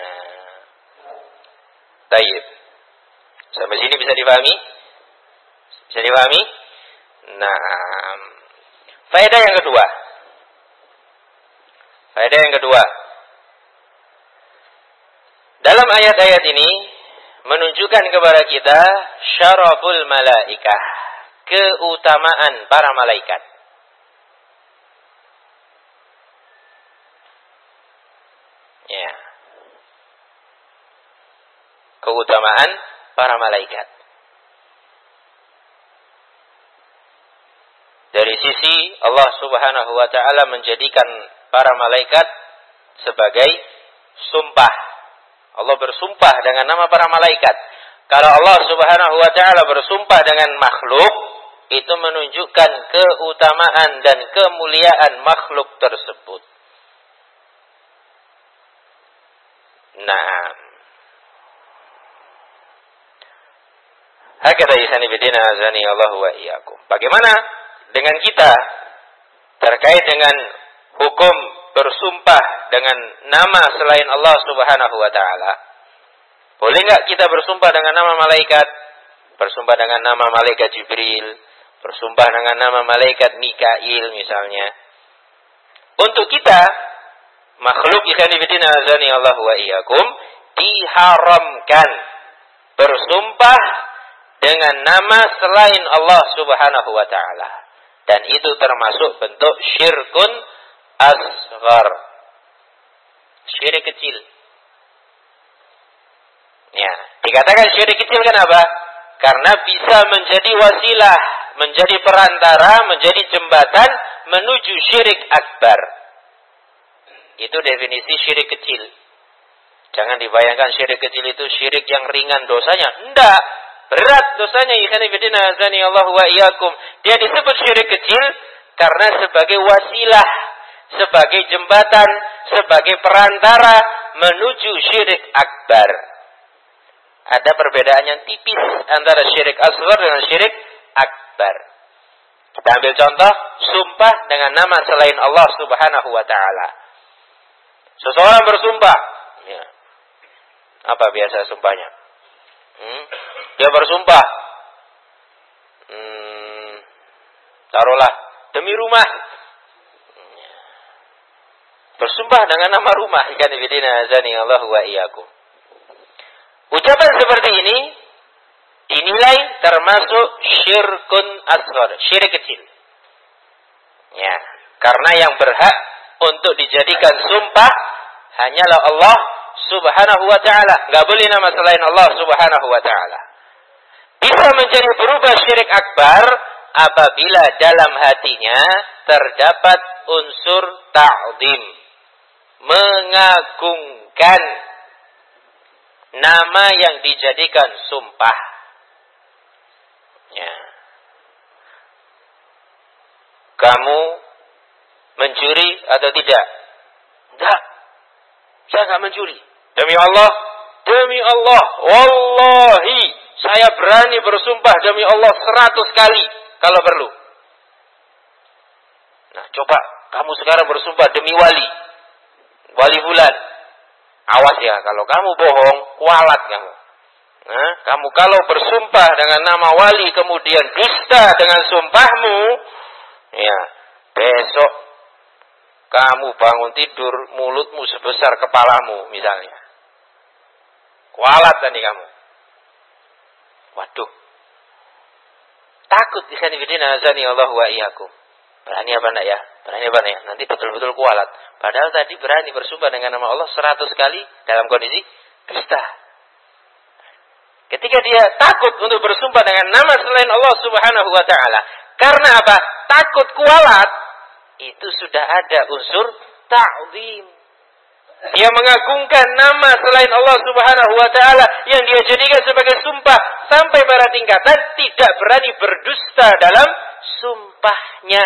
Tayyib. Sampai sini bisa dipahami? Bisa dipahami? Nah, faedah yang kedua. Faedah yang kedua. Dalam ayat-ayat ini menunjukkan kepada kita syaraful malaikah, keutamaan para malaikat. Ya. Keutamaan para malaikat. Dari sisi Allah Subhanahu wa taala menjadikan para malaikat sebagai sumpah. Allah bersumpah dengan nama para malaikat. Kalau Allah Subhanahu wa taala bersumpah dengan makhluk, itu menunjukkan keutamaan dan kemuliaan makhluk tersebut. Nah, hakata isani bidina azani Allah wa iyyakum. Bagaimana dengan kita terkait dengan hukum bersumpah dengan nama selain Allah Subhanahu wa taala? Boleh enggak kita bersumpah dengan nama malaikat? Bersumpah dengan nama malaikat Jibril, bersumpah dengan nama malaikat Mikail misalnya. Untuk kita makhluk ikhwan fillah azani Allah wa iyyakum diharamkan bersumpah dengan nama selain Allah Subhanahu wa taala. Dan itu termasuk bentuk syirkun asghar. Syirik kecil. Ya, dikatakan syirik kecil kenapa? Karena bisa menjadi wasilah, menjadi perantara, menjadi jembatan menuju syirik akbar. Itu definisi syirik kecil. Jangan dibayangkan syirik kecil itu syirik yang ringan dosanya. Enggak, berat dosanya. Ikhwan fillah azani Allah wa iyyakum. Dia disebut syirik kecil karena sebagai wasilah, sebagai jembatan, sebagai perantara menuju syirik akbar. Ada perbedaan yang tipis antara syirik asghar dengan syirik akbar. Kita ambil contoh, sumpah dengan nama selain Allah Subhanahu wa taala. Seseorang bersumpah, ya. Apa biasa sumpahnya? Hmm? Dia bersumpah, hmm, taruhlah demi rumah. Bersumpah dengan nama rumah. Ikan ibidina azani Allah wa iyyakum. Ucapan seperti ini dinilai termasuk syirkun asghar, syirik kecil. Ya, karena yang berhak untuk dijadikan sumpah hanyalah Allah Subhanahu wa taala. Enggak boleh nama selain Allah Subhanahu wa taala. Bisa menjadi berubah syirik akbar apabila dalam hatinya terdapat unsur ta'zim, mengagungkan nama yang dijadikan sumpah. Ya. Kamu mencuri atau tidak? Tidak. Saya tidak mencuri. Demi Allah, demi Allah, wallahi, saya berani bersumpah demi Allah seratus kali kalau perlu. Nah, coba kamu sekarang bersumpah demi wali, wali bulan. Awas ya, kalau kamu bohong, kualat kamu. Nah, kamu kalau bersumpah dengan nama wali kemudian dusta dengan sumpahmu, ya, besok kamu bangun tidur mulutmu sebesar kepalamu misalnya. Kualat tadi kamu. Waduh. Takut ikhwan fillah azani Allah wa iyyakum. Berani apa enggak ya? Berani apa enggak ya? Nanti betul-betul kualat. Padahal tadi berani bersumpah dengan nama Allah seratus kali dalam kondisi dusta. Ketika dia takut untuk bersumpah dengan nama selain Allah Subhanahu wa taala, karena apa? Takut kualat, itu sudah ada unsur ta'zim. Dia mengagungkan nama selain Allah Subhanahu wa taala yang dia jadikan sebagai sumpah sampai pada tingkatan tidak berani berdusta dalam sumpahnya.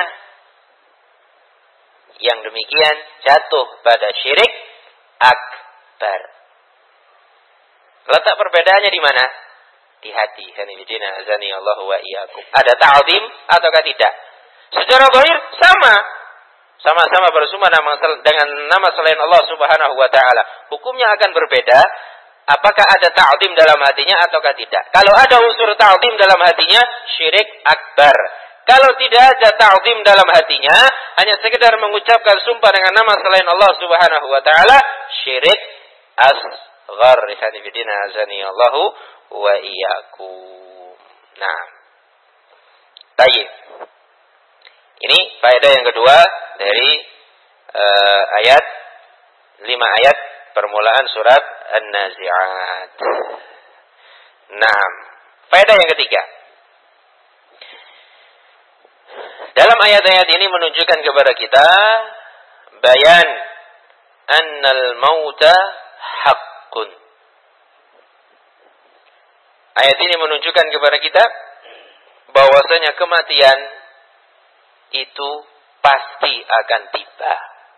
Yang demikian jatuh pada syirik akbar. Letak perbedaannya di mana? Di hati. Hanifidina azani Allah wa iyyakum. Ada ta'zim ataukah tidak? Secara zahir sama. Sama-sama bersumber nama dengan nama selain Allah Subhanahu wa taala. Hukumnya akan berbeda apakah ada ta'zim dalam hatinya ataukah tidak. Kalau ada unsur ta'zim dalam hatinya, syirik akbar. Kalau tidak ada ta'zim dalam hatinya, hanya sekedar mengucapkan sumpah dengan nama selain Allah Subhanahu wa taala, syirik asghar. Hanifidina azani Allah wa iyyakum. Nah. Baik. Ini faedah yang kedua dari uh, ayat lima ayat permulaan surat An-Nazi'at. Nah, faedah yang ketiga. Dalam ayat-ayat ini menunjukkan kepada kita bayan annal mauta haqqun. Ayat ini menunjukkan kepada kita bahwasanya kematian itu pasti akan tiba.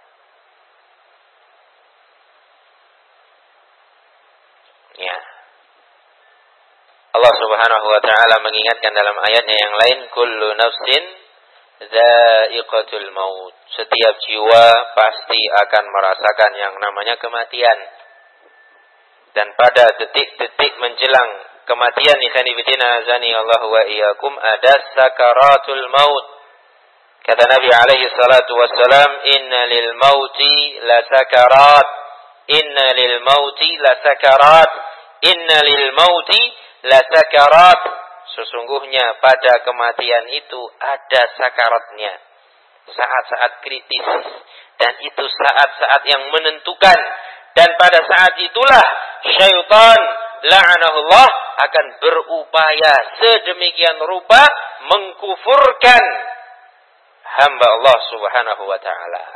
Ya. Allah Subhanahu wa taala mengingatkan dalam ayatnya yang lain, kullu nafsin dha'iqatul maut. Setiap jiwa pasti akan merasakan yang namanya kematian. Dan pada detik-detik menjelang kematian, ikhwanifidina azani Allah wa iyyakum, ada sakaratul maut. Kata Nabi alaihi salatu wassalam, inna lil mauti la sakarat, inna lil mauti la sakarat, inna lil mauti la sakarat. Sesungguhnya pada kematian itu ada sakaratnya, saat-saat kritis, dan itu saat-saat yang menentukan. Dan pada saat itulah syaitan la'anahullah akan berupaya sedemikian rupa mengkufurkan hamba Allah Subhanahu wa taala.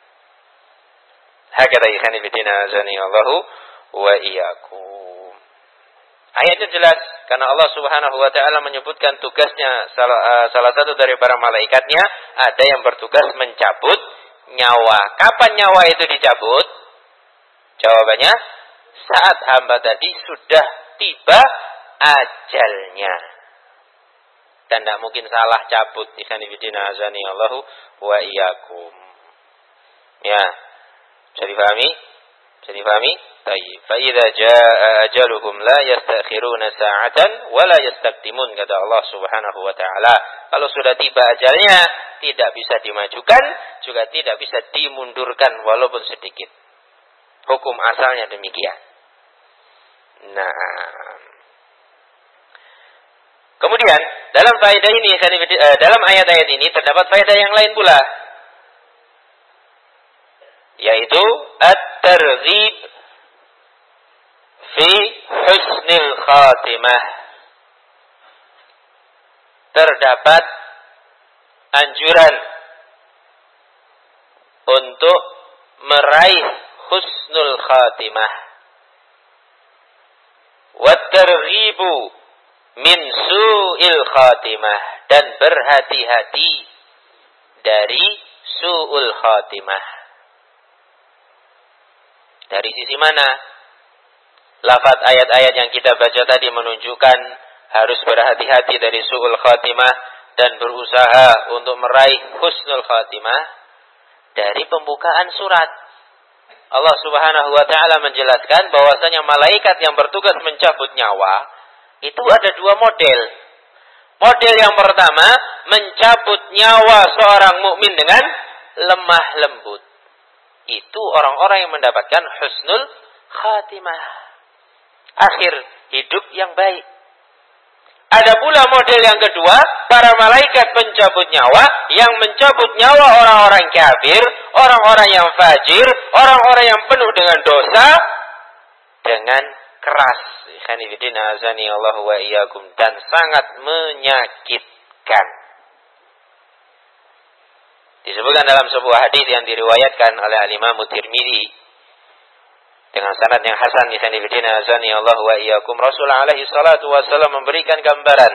Hakada ikhwanifidina azani Allahu wa iyyakum. Ayatnya jelas karena Allah Subhanahu wa taala menyebutkan tugasnya salah, uh, salah satu dari para malaikatnya ada yang bertugas mencabut nyawa. Kapan nyawa itu dicabut? Jawabannya saat hamba tadi sudah tiba ajalnya. Dan tidak mungkin salah cabut. Ikhwanifidina azani Allahu wa iyyakum. Ya. Bisa difahami? Bisa difahami? Tayyib. Fa idza jaa ajaluhum la yastakhiruna sa'atan wa la yastaqdimun, kata Allah Subhanahu wa taala. Kalau sudah tiba ajalnya, tidak bisa dimajukan, juga tidak bisa dimundurkan walaupun sedikit. Hukum asalnya demikian. Nah, kemudian dalam faedah ini, dalam ayat-ayat ini terdapat faedah yang lain pula, yaitu at-targhib fi husnil khatimah. Terdapat anjuran untuk meraih husnul khatimah. Wat-targhibu min su'il khatimah, dan berhati-hati dari su'ul khatimah. Dari sisi mana? Lafaz ayat-ayat yang kita baca tadi menunjukkan harus berhati-hati dari su'ul khatimah dan berusaha untuk meraih husnul khatimah. Dari pembukaan surat, Allah Subhanahu wa taala menjelaskan bahwasanya malaikat yang bertugas mencabut nyawa itu ada dua model. Model yang pertama, mencabut nyawa seorang mukmin dengan lemah lembut. Itu orang-orang yang mendapatkan husnul khatimah, akhir hidup yang baik. Ada pula model yang kedua, para malaikat pencabut nyawa yang mencabut nyawa orang-orang kafir, orang-orang yang fajir, orang-orang yang penuh dengan dosa dengan keras. Khanifidina azani Allah wa iyyakum, dan sangat menyakitkan. Disebutkan dalam sebuah hadis yang diriwayatkan oleh Imam Tirmidzi dengan sanad yang hasan ikhwan fillah azani Allah wa iyyakum, Rasul alaihi salatu wasallam memberikan gambaran,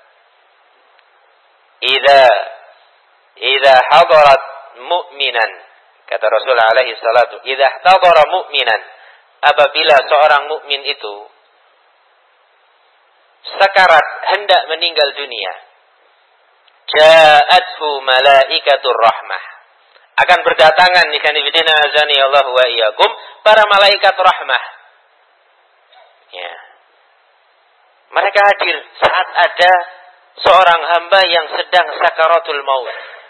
idza idza hadarat mu'minan, kata Rasul alaihi salatu, idza hadara mu'minan, apabila seorang mukmin itu sakarat hendak meninggal dunia, ja'athu malaikatur rahmah, akan berdatangan ikhwan fillah azani Allah wa iyyakum para malaikat rahmah. Ya. Mereka hadir saat ada seorang hamba yang sedang sakaratul maut.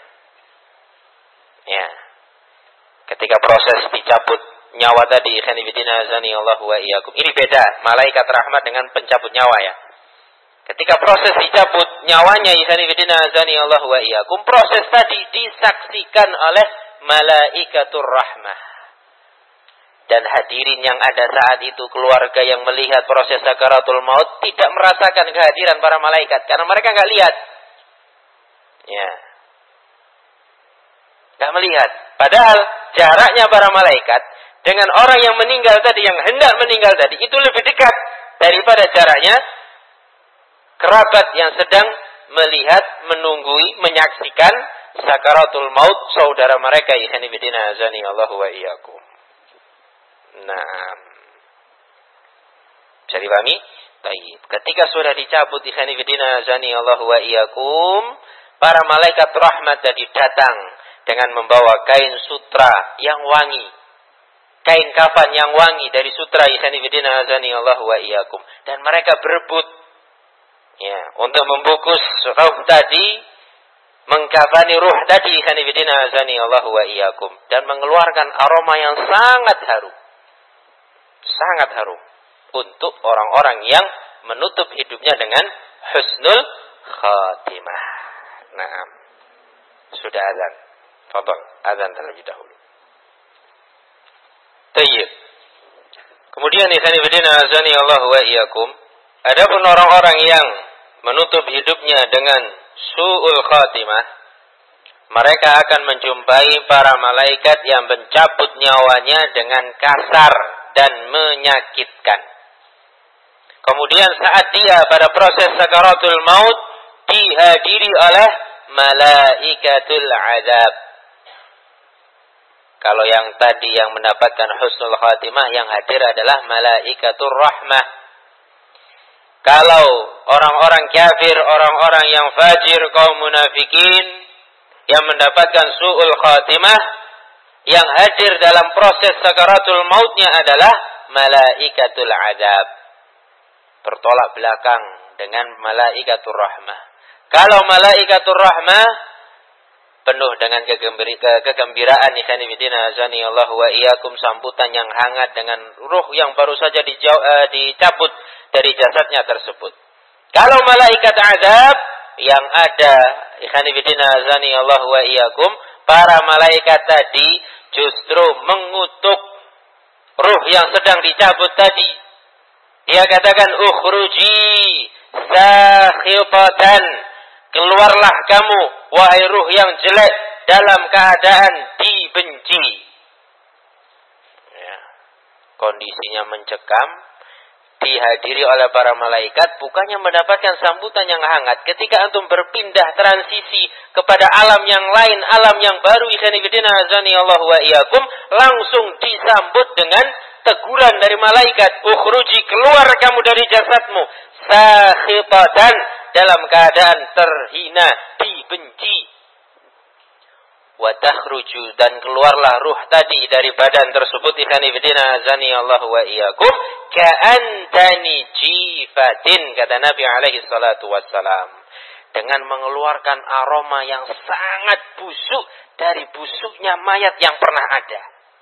Ya. Ketika proses dicabut nyawa tadi ikhwan fillah azani Allah wa iyyakum. Ini beda malaikat rahmat dengan pencabut nyawa ya. Ketika proses dicabut nyawanya ikhwan fillah azani Allah wa iyyakum, proses tadi disaksikan oleh malaikatur rahmah. Dan hadirin yang ada saat itu, keluarga yang melihat proses sakaratul maut, tidak merasakan kehadiran para malaikat karena mereka enggak lihat. Ya. Enggak melihat. Padahal jaraknya para malaikat dengan orang yang meninggal tadi, yang hendak meninggal tadi, itu lebih dekat daripada jaraknya kerabat yang sedang melihat, menunggui, menyaksikan sakaratul maut saudara mereka. Ikhwan fillah azani Allah wa iyyakum. Nah, bisa dipahami? Baik. Ketika sudah dicabut ikhwan fillah azani Allah wa iyyakum, para malaikat rahmat tadi datang dengan membawa kain sutra yang wangi, kain kafan yang wangi dari sutra ikhwan fillah azani Allah wa iyyakum, dan mereka berebut ya untuk membungkus ruh tadi, mengkafani ruh tadi ikhwan fillah azani Allah wa iyyakum, dan mengeluarkan aroma yang sangat harum. Sangat harum untuk orang-orang yang menutup hidupnya dengan husnul khatimah. Nah, sudah azan. Fadhal, azan terlebih dahulu. Tayyib. Kemudian ikhwan fillah azani Allah wa iyyakum, adapun orang-orang yang menutup hidupnya dengan su'ul khatimah, mereka akan menjumpai para malaikat yang mencabut nyawanya dengan kasar dan menyakitkan. Kemudian saat dia pada proses sakaratul maut, dihadiri oleh malaikatul azab. Kalau yang tadi yang mendapatkan husnul khatimah, yang hadir adalah malaikatur rahmah. Kalau orang-orang kafir, orang-orang yang fajir, kaum munafikin, yang mendapatkan su'ul khatimah, yang hadir dalam proses sakaratul mautnya adalah malaikatul azab. Bertolak belakang dengan malaikatur rahmah. Kalau malaikatur rahmah penuh dengan kegembiraan ikhwan fillah azani Allah wa iyyakum, sambutan yang hangat dengan ruh yang baru saja dijau, uh, dicabut dari jasadnya tersebut. Kalau malaikat azab yang ada ikhwan fillah azani Allah wa iyyakum, para malaikat tadi justru mengutuk ruh yang sedang dicabut tadi. Dia katakan, ukhruji sakhitatan, keluarlah kamu wahai ruh yang jelek dalam keadaan dibenci. Ya. Kondisinya mencekam, dihadiri oleh para malaikat, bukannya mendapatkan sambutan yang hangat. Ketika antum berpindah transisi kepada alam yang lain, alam yang baru, ikhwan fillah azani Allah wa iyyakum, langsung disambut dengan teguran dari malaikat, ukhruji, keluar kamu dari jasadmu, sakhitatan, dalam keadaan terhina, dibenci. Wa takhruju, dan keluarlah ruh tadi dari badan tersebut ikhwan fillah azani Allah wa iyyakum, ka'antani jifatin, kata Nabi alaihi salatu wassalam, dengan mengeluarkan aroma yang sangat busuk dari busuknya mayat yang pernah ada.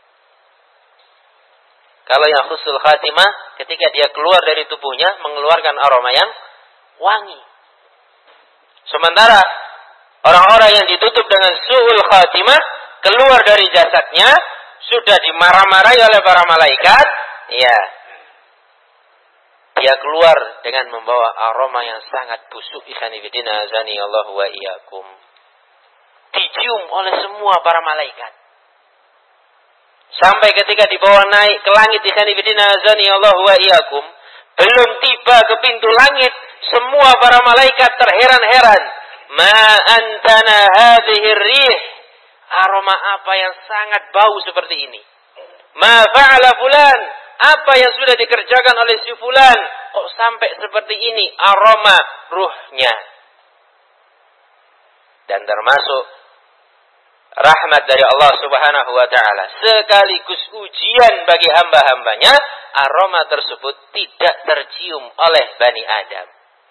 Kalau yang husnul khatimah, ketika dia keluar dari tubuhnya mengeluarkan aroma yang wangi. Sementara orang-orang yang ditutup dengan su'ul khatimah, keluar dari jasadnya sudah dimarah-marahi oleh para malaikat, ya, dia keluar dengan membawa aroma yang sangat busuk. Ikhwan fillah azani Allah wa iyyakum, dicium oleh semua para malaikat. Sampai ketika dibawa naik ke langit ikhwan fillah azani Allah wa iyyakum, belum tiba ke pintu langit, semua para malaikat terheran-heran. Ma antana hadhihi rih, aroma apa yang sangat bau seperti ini? Ma fa'ala fulan, apa yang sudah dikerjakan oleh si fulan kok sampai seperti ini aroma ruhnya? Dan termasuk rahmat dari Allah Subhanahu wa taala sekaligus ujian bagi hamba-hambanya, aroma tersebut tidak tercium oleh Bani Adam.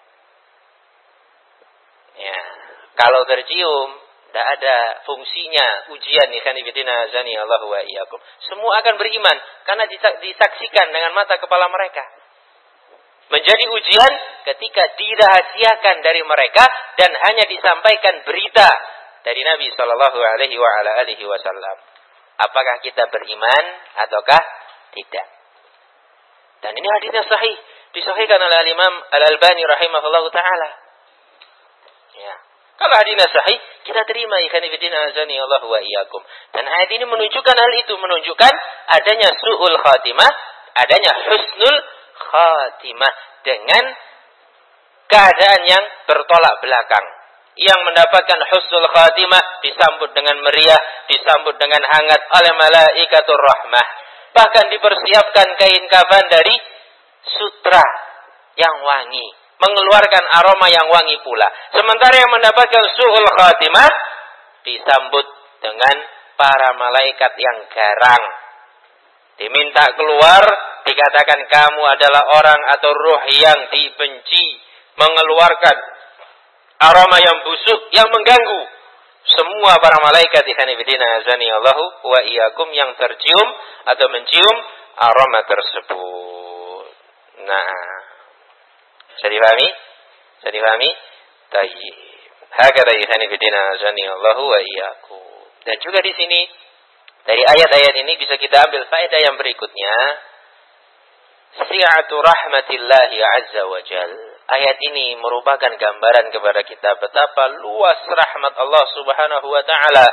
Ya, kalau tercium tidak ada fungsinya ujian ikhwan fillah azani Allah wa iyyakum. Semua akan beriman karena disaksikan dengan mata kepala mereka. Menjadi ujian ketika dirahasiakan dari mereka dan hanya disampaikan berita dari Nabi sallallahu alaihi wa ala alihi wasallam. Apakah kita beriman ataukah tidak? Dan ini hadisnya sahih, disahihkan oleh Imam Al-Albani rahimahullahu taala. Ya. Kalau hadisnya sahih, kita terima ikhwan fillah azani Allah wa iyyakum. Dan ayat ini menunjukkan hal itu, menunjukkan adanya su'ul khatimah, adanya husnul khatimah dengan keadaan yang bertolak belakang. Yang mendapatkan husnul khatimah disambut dengan meriah, disambut dengan hangat oleh malaikatur rahmah. Bahkan dipersiapkan kain kafan dari sutra yang wangi, mengeluarkan aroma yang wangi pula. Sementara yang mendapatkan su'ul khatimah disambut dengan para malaikat yang garang. Diminta keluar, dikatakan kamu adalah orang atau ruh yang dibenci, mengeluarkan aroma yang busuk, yang mengganggu semua para malaikat ikhwan fillah azani Allah wa iyyakum yang tercium atau mencium aroma tersebut. Nah, bisa dipahami? Bisa dipahami? Tayyib. Hakada ikhwan fillah azani Allah wa iyyakum. Dan juga di sini dari ayat-ayat ini bisa kita ambil faedah yang berikutnya. Si'atu rahmatillahi azza wa jalla. Ayat ini merupakan gambaran kepada kita betapa luas rahmat Allah Subhanahu wa taala.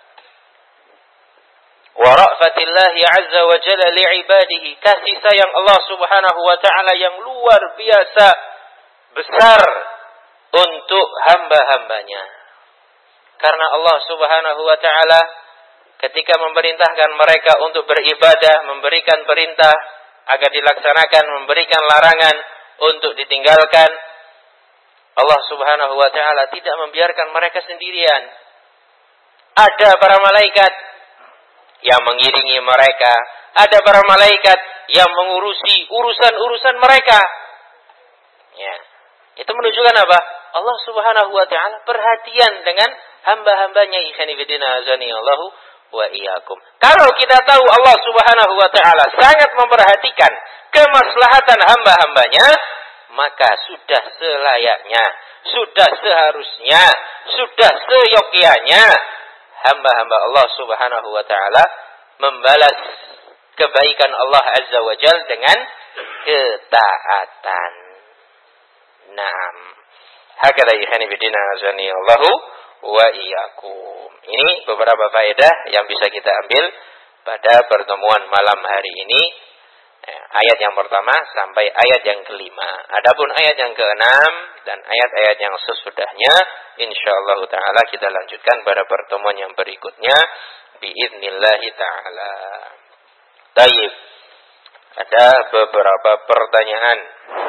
Wa ra'fatillahi azza wa jalla li'ibadihi, kasih sayang Allah Subhanahu wa taala yang luar biasa besar untuk hamba-hambanya. Karena Allah Subhanahu wa taala ketika memerintahkan mereka untuk beribadah, memberikan perintah agar dilaksanakan, memberikan larangan untuk ditinggalkan, Allah Subhanahu wa taala tidak membiarkan mereka sendirian. Ada para malaikat yang mengiringi mereka, ada para malaikat yang mengurusi urusan-urusan mereka. Ya. Itu menunjukkan apa? Allah Subhanahu wa taala perhatian dengan hamba-hambanya ikhwan fillah azani Allah wa iyyakum. Kalau kita tahu Allah Subhanahu wa taala sangat memperhatikan kemaslahatan hamba-hambanya, maka sudah selayaknya, sudah seharusnya, sudah seyogyanya hamba-hamba Allah Subhanahu wa taala membalas kebaikan Allah Azza wa Jalla dengan ketaatan. Naam. Hakala ikhwan fillah azani Allah wa iyyakum. Ini beberapa faedah yang bisa kita ambil pada pertemuan malam hari ini. Ayat yang pertama sampai ayat yang kelima. Adapun ayat yang keenam dan ayat-ayat yang sesudahnya, insyaallah taala kita lanjutkan pada pertemuan yang berikutnya biidznillah taala. Baik. Ada beberapa pertanyaan.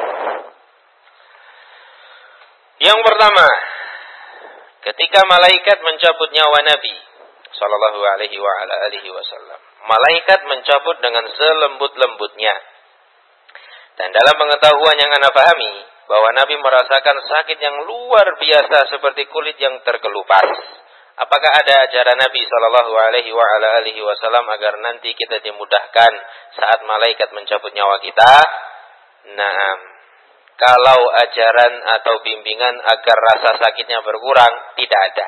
Yang pertama, ketika malaikat mencabut nyawa Nabi sallallahu alaihi wa ala alihi wasallam, malaikat mencabut dengan selembut-lembutnya. Dan dalam pengetahuan yang Anda pahami, bahwa Nabi merasakan sakit yang luar biasa seperti kulit yang terkelupas. Apakah ada ajaran Nabi sallallahu alaihi wa ala alihi wasallam agar nanti kita dimudahkan saat malaikat mencabut nyawa kita? Naam. Kalau ajaran atau bimbingan agar rasa sakitnya berkurang, tidak ada.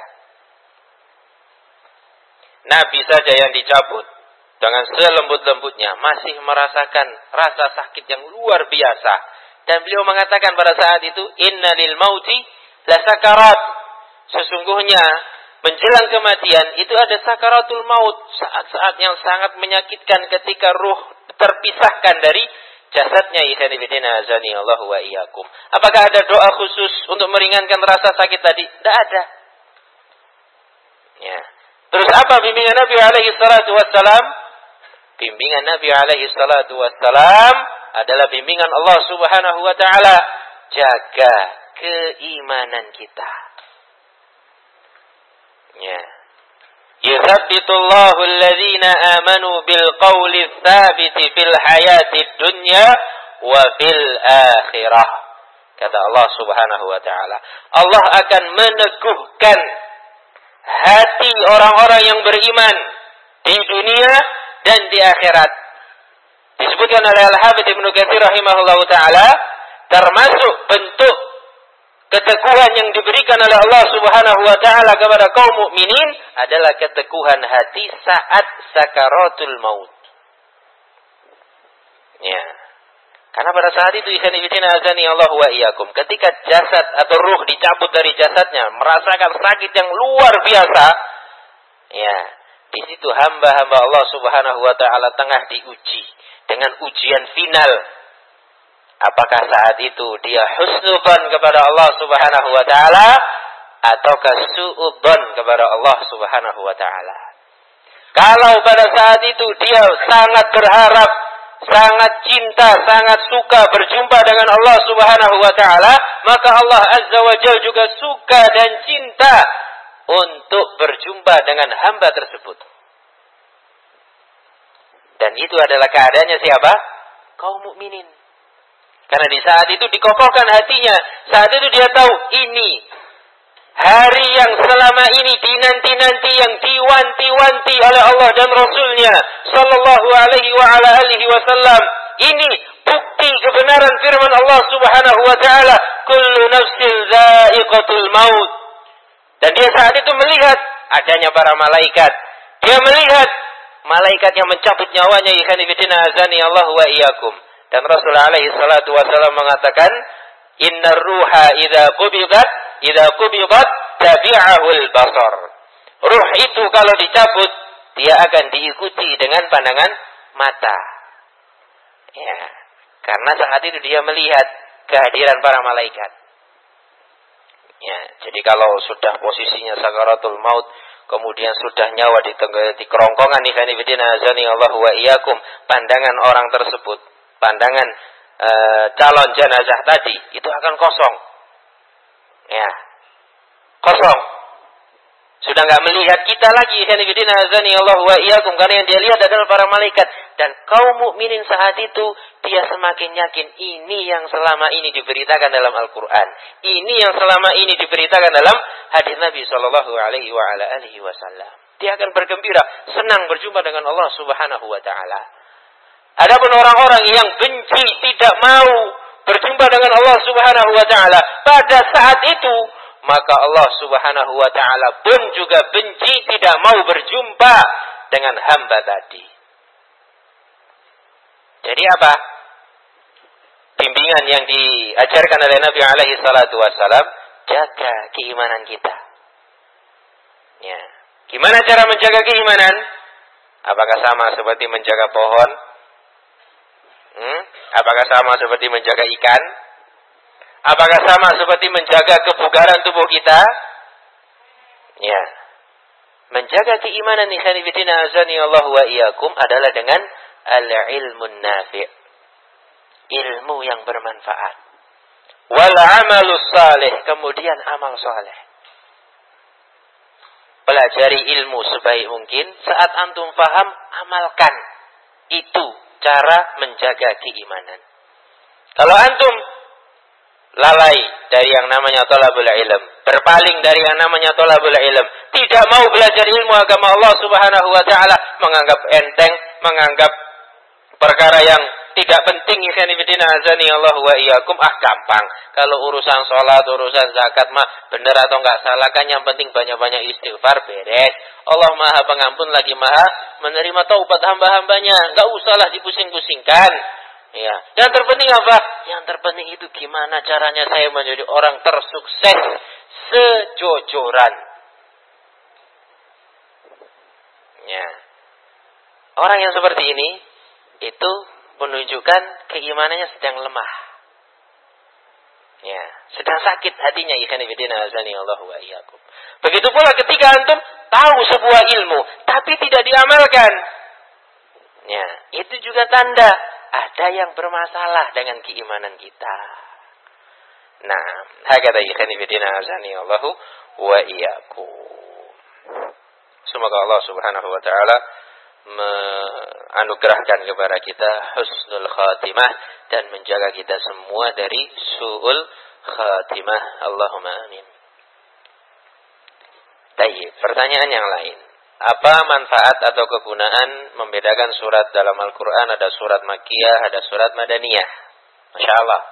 Nabi saja yang dicabut dengan selembut-lembutnya masih merasakan rasa sakit yang luar biasa. Dan beliau mengatakan pada saat itu, inna lil mauti la sakarat. Sesungguhnya menjelang kematian, itu ada sakaratul maut, saat-saat yang sangat menyakitkan ketika ruh terpisahkan dari jasadnya. Ikhwanifidina azani Allah wa iyyakum. Apakah ada doa khusus untuk meringankan rasa sakit tadi? Tidak ada. Ya. Terus apa bimbingan Nabi alaihi salatu wassalam? Bimbingan Nabi alaihi salatu wassalam adalah bimbingan Allah Subhanahu wa taala. Jaga keimanan kita. Ya. Yuthabbitullahu alladhina amanu bil qawli tsabiti fil hayatid dunya wa fil akhirah. Kata Allah Subhanahu wa taala, Allah akan meneguhkan hati orang-orang yang beriman di dunia dan di akhirat. Disebutkan oleh Al-Hafidz Ibnu Katsir rahimahullahu taala, termasuk bentuk keteguhan yang diberikan oleh Allah Subhanahu wa taala kepada kaum mukminin adalah keteguhan hati saat sakaratul maut. Ya. Karena pada saat itu ikhwanifidina azani Allah wa iyyakum, ketika jasad atau ruh dicabut dari jasadnya, merasakan sakit yang luar biasa. Ya, di situ hamba-hamba Allah Subhanahu wa taala tengah diuji dengan ujian final. Apakah saat itu dia husnudzon kepada Allah Subhanahu wa taala ataukah su'udzon kepada Allah Subhanahu wa taala? Kalau pada saat itu dia sangat berharap, sangat cinta, sangat suka berjumpa dengan Allah Subhanahu wa taala, maka Allah Azza wa Jalla juga suka dan cinta untuk berjumpa dengan hamba tersebut. Dan itu adalah keadaannya siapa? Kaum mukminin. Karena di saat itu dikokohkan hatinya. Saat itu dia tahu ini hari yang selama ini dinanti-nanti, yang diwanti-wanti oleh Allah dan Rasulnya sallallahu alaihi wa ala alihi wasallam. Ini bukti kebenaran firman Allah Subhanahu wa taala, kullu nafsin dha'iqatul maut. Dan dia saat itu melihat adanya para malaikat. Dia melihat malaikat yang mencabut nyawanya. Ikhwanifidina azani Allah wa iyyakum. Dan Rasulullah alaihi salatu wasallam mengatakan, innar ruha idza qubidat idza qubidat tabi'ahul basar. Ruh itu kalau dicabut, dia akan diikuti dengan pandangan mata. Ya, karena saat itu dia melihat kehadiran para malaikat. Ya, jadi kalau sudah posisinya sakaratul maut, kemudian sudah nyawa di, di kerongkongan ikhwanifidina azani Allah wa iyyakum, pandangan orang tersebut, pandangan e, calon jenazah tadi itu akan kosong. Ya. Kosong. Sudah enggak melihat kita lagi, ikhwanifidina azani Allah wa iyyakum, karena yang dia lihat adalah para malaikat. Dan kaum mukminin saat itu dia semakin yakin ini yang selama ini diberitakan dalam Al-Qur'an. Ini yang selama ini diberitakan dalam hadis Nabi sallallahu alaihi wa ala alihi wasallam. Dia akan bergembira, senang berjumpa dengan Allah Subhanahu wa taala. Adapun orang-orang yang benci, tidak mau berjumpa dengan Allah Subhanahu wa taala pada saat itu, maka Allah Subhanahu wa taala pun juga benci, tidak mau berjumpa dengan hamba tadi. Jadi apa? Bimbingan yang diajarkan oleh Nabi alaihi salatu wassalam, jaga keimanan kita. Ya. Gimana cara menjaga keimanan? Apakah sama seperti menjaga pohon? Hmm? Apakah sama seperti menjaga ikan? Apakah sama seperti menjaga kebugaran tubuh kita? Ya. Menjaga keimanan ikhwanifidina azani Allah wa iyyakum adalah dengan al-ilmun nafi'. Ilmu yang bermanfaat. Wal amalus salih, kemudian amal saleh. Pelajari ilmu sebaik mungkin, saat antum paham, amalkan. Itu cara menjaga keimanan. Kalau antum lalai dari yang namanya thalabul ilm, berpaling dari yang namanya thalabul ilm, tidak mau belajar ilmu agama Allah Subhanahu wa taala, menganggap enteng, menganggap perkara yang tidak penting, ikhwanifidina azani Allah wa iyyakum, ah gampang. Kalau urusan sholat, urusan zakat mah benar atau enggak salah kan, yang penting banyak-banyak istighfar, beres. Allah Maha Pengampun lagi Maha menerima taubat hamba-hambanya, enggak usahlah dipusing-pusingkan. Ya, yang terpenting apa? Yang terpenting itu gimana caranya saya menjadi orang tersukses sejojoran. Ya. Orang yang seperti ini itu menunjukkan keimanannya sedang lemah. Ya, sedang sakit hatinya, ikhwan fillah azani Allah wa iyyakum. Begitu pula ketika antum tahu sebuah ilmu tapi tidak diamalkan. Ya, itu juga tanda ada yang bermasalah dengan keimanan kita. Nah, hakata ikhwan fillah azani Allah wa iyyakum. Semoga Allah Subhanahu wa taala menganugerahkan kepada kita husnul khatimah dan menjaga kita semua dari su'ul khatimah. Allahumma amin. Baik, pertanyaan yang lain. Apa manfaat atau kegunaan membedakan surat dalam Al-Quran? Ada surat Makkiyah, ada surat Madaniyah. Masya Allah.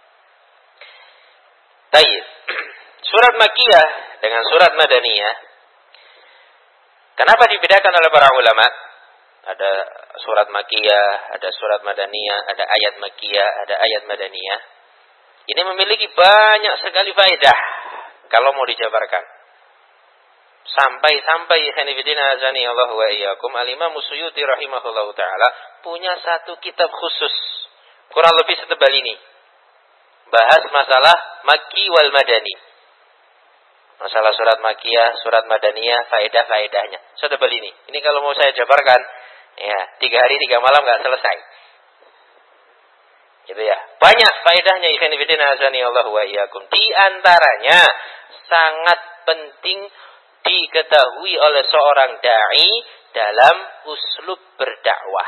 Baik, surat Makkiyah dengan surat Madaniyah, kenapa dibedakan oleh para ulama? Ada surat Makkiyah, ada surat Madaniyah, ada ayat Makkiyah, ada ayat Madaniyah. Ini memiliki banyak sekali faedah kalau mau dijabarkan. Sampai-sampai hanifidina azani Allah wa iyyakum, Al-Imam Suyuti rahimahullahu ta'ala punya satu kitab khusus, kurang lebih setebal ini, bahas masalah Makki wal Madani. Masalah surat Makkiyah, surat Madaniyah, faedah-faedahnya setebal ini. Ini kalau mau saya jabarkan, ya, tiga hari tiga malam nggak selesai. Gitu ya. Banyak faedahnya ikhwan fillah azani Allah wa iyyakum. Di antaranya sangat penting diketahui oleh seorang dai dalam uslub berdakwah.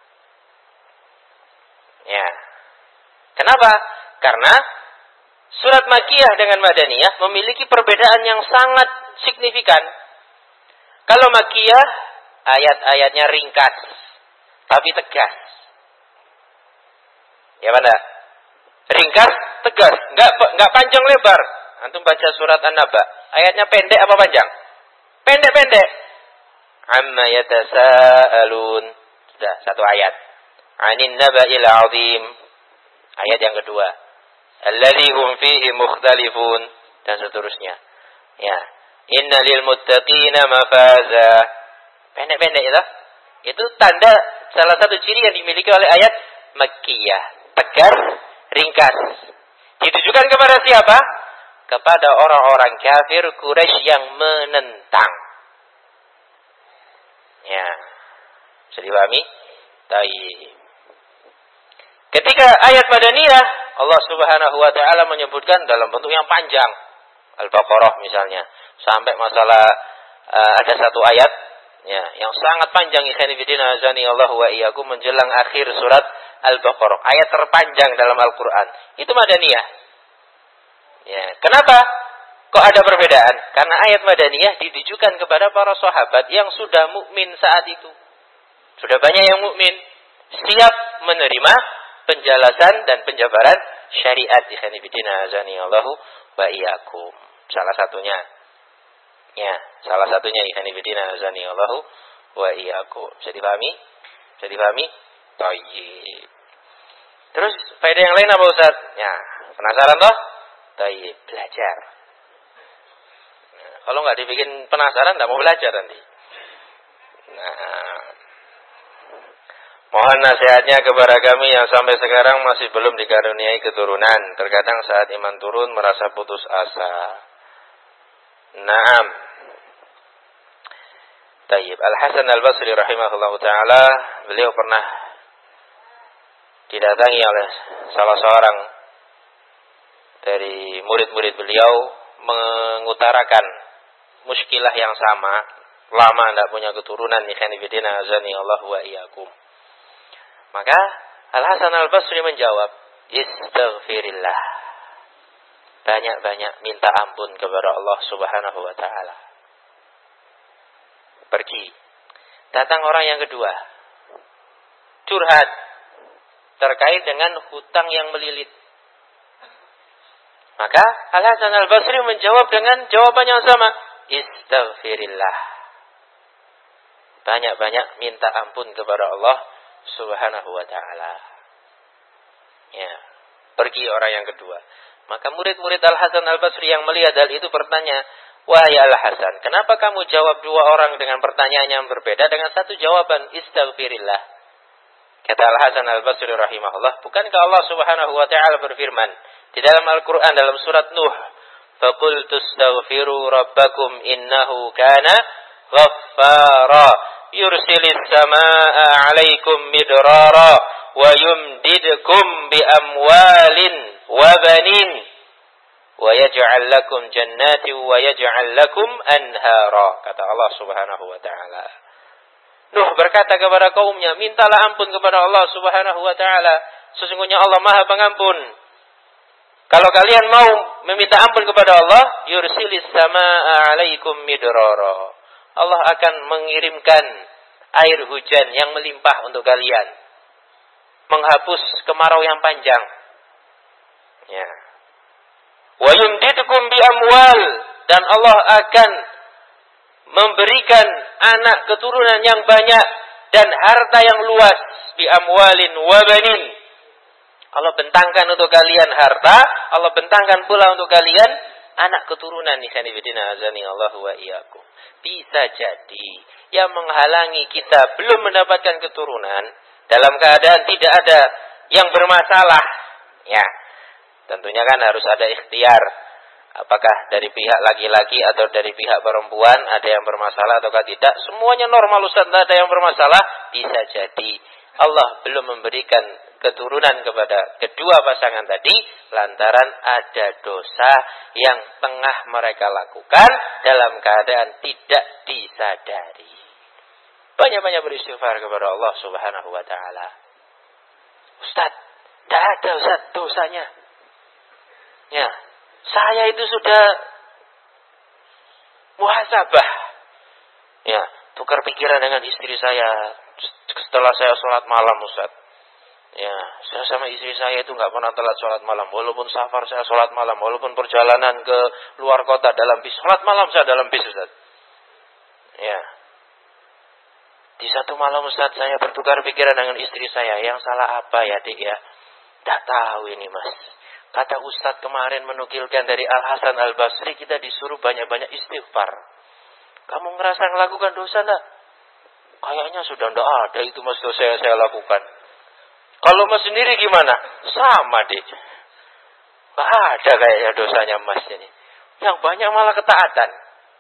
Ya. Kenapa? Karena surat Makkiyah dengan Madaniyah memiliki perbedaan yang sangat signifikan. Kalau Makkiyah ayat-ayatnya ringkas, tapi tegas. Ya mana? Ringkas, tegas, enggak enggak panjang lebar. Antum baca surat An-Naba, ayatnya pendek apa panjang? Pendek-pendek. Amma yatasaalun. Sudah satu ayat. Anin naba'il 'azim. Ayat yang kedua. Alladzi hum fihi mukhtalifun, dan seterusnya. Ya. Inna lil muttaqina mafaza. Pendek-pendek itu. Itu tanda salah satu ciri yang dimiliki oleh ayat Makkiyah. Tegas, ringkas. Ditujukan kepada siapa? Kepada orang-orang kafir Quraisy yang menentang. Ya. Bisa dipahami? Baik. Ketika ayat Madaniyah, Allah Subhanahu wa taala menyebutkan dalam bentuk yang panjang. Al-Baqarah misalnya, sampai masalah uh, ada satu ayat ya yang sangat panjang, ikhwan fillah azani Allah wa iyyakum, menjelang akhir surat Al-Baqarah, ayat terpanjang dalam Al-Qur'an. Itu Madaniyah. Ya, kenapa kok ada perbedaan? Karena ayat Madaniyah ditujukan kepada para sahabat yang sudah mukmin saat itu. Sudah banyak yang mukmin, siap menerima penjelasan dan penjabaran syariat. Ikhwan fillah azani Allah wa iyyakum. Salah satunya. Ya, salah satunya ikhwan fillah azani Allah wa iyyakum. Bisa dipahami? Bisa dipahami? Baik. Terus faedah yang lain apa Ustaz? Ya, penasaran toh? Baik, belajar. Nah, kalau nggak dibikin penasaran, nggak mau belajar nanti. Nah, mohon nasihatnya kepada kami yang sampai sekarang masih belum dikaruniai keturunan. Terkadang saat iman turun merasa putus asa. Naam. Tayyib. Al-Hasan Al-Basri rahimahullah ta'ala, beliau pernah didatangi oleh salah seorang dari murid-murid beliau mengutarakan muskilah yang sama, lama tidak punya keturunan. Ikhwan fillah azani Allah wa iyyakum. Maka Al-Hasan Al-Basri menjawab, istaghfirillah. Banyak-banyak minta ampun kepada Allah Subhanahu wa ta'ala. Pergi. Datang orang yang kedua, curhat terkait dengan hutang yang melilit. Maka Al-Hasan Al-Basri menjawab dengan jawaban yang sama, istaghfirillah. Banyak-banyak minta ampun kepada Allah Subhanahu wa ta'ala. Ya, pergi orang yang kedua. Maka murid-murid Al-Hasan Al-Basri yang melihat hal itu bertanya, Wahai Al-Hasan, kenapa kamu jawab dua orang dengan pertanyaan yang berbeda dengan satu jawaban? Istaghfirillah. Kata Al-Hasan Al-Basri rahimahullah, bukankah Allah Subhanahu wa taala berfirman di dalam Al-Qur'an dalam surat Nuh, "Faqultu astaghfiru rabbakum innahu kana ghaffara yursilis samaa'a 'alaikum midrara wa yumdidkum bi amwalin wa banin wa yaj'al lakum jannati wa yaj'al lakum anhara." Kata Allah Subhanahu wa taala. Nuh berkata kepada kaumnya, mintalah ampun kepada Allah Subhanahu wa taala. Sesungguhnya Allah Maha Pengampun. Kalau kalian mau meminta ampun kepada Allah, yursilis samaa'a 'alaikum midrara. Allah akan mengirimkan air hujan yang melimpah untuk kalian. Menghapus kemarau yang panjang. Ya. Wa yumdidkum bi amwal, dan Allah akan memberikan anak keturunan yang banyak dan harta yang luas, bi amwalin wa banin. Allah bentangkan untuk kalian harta, Allah bentangkan pula untuk kalian anak keturunan. Ikhwani fillah azani Allah wa iyyakum. Bisa jadi yang menghalangi kita belum mendapatkan keturunan dalam keadaan tidak ada yang bermasalah. Ya. Tentunya kan harus ada ikhtiar. Apakah dari pihak laki-laki atau dari pihak perempuan ada yang bermasalah ataukah tidak? Semuanya normal Ustaz, tidak ada yang bermasalah. Bisa jadi Allah belum memberikan keturunan kepada kedua pasangan tadi lantaran ada dosa yang tengah mereka lakukan dalam keadaan tidak disadari. Banyak-banyak beristighfar kepada Allah Subhanahu wa taala. Ustaz, tidak ada Ustaz dosanya. Ya, saya itu sudah muhasabah. Ya, tukar pikiran dengan istri saya setelah saya sholat malam Ustaz. Ya, saya sama istri saya itu nggak pernah telat sholat malam. Walaupun safar saya sholat malam, walaupun perjalanan ke luar kota dalam bis, sholat malam saya dalam bis Ustaz. Ya, di satu malam Ustaz saya bertukar pikiran dengan istri saya. Yang salah apa ya dik ya? Tidak tahu ini mas. Kata Ustadz kemarin menukilkan dari Al-Hasan Al-Basri, kita disuruh banyak-banyak istighfar. Kamu ngerasa melakukan dosa enggak? Kayaknya sudah enggak ada itu mas dosa yang saya lakukan. Kalau mas sendiri gimana? Sama deh. Enggak ada kayaknya dosanya mas ini. Yang banyak malah ketaatan.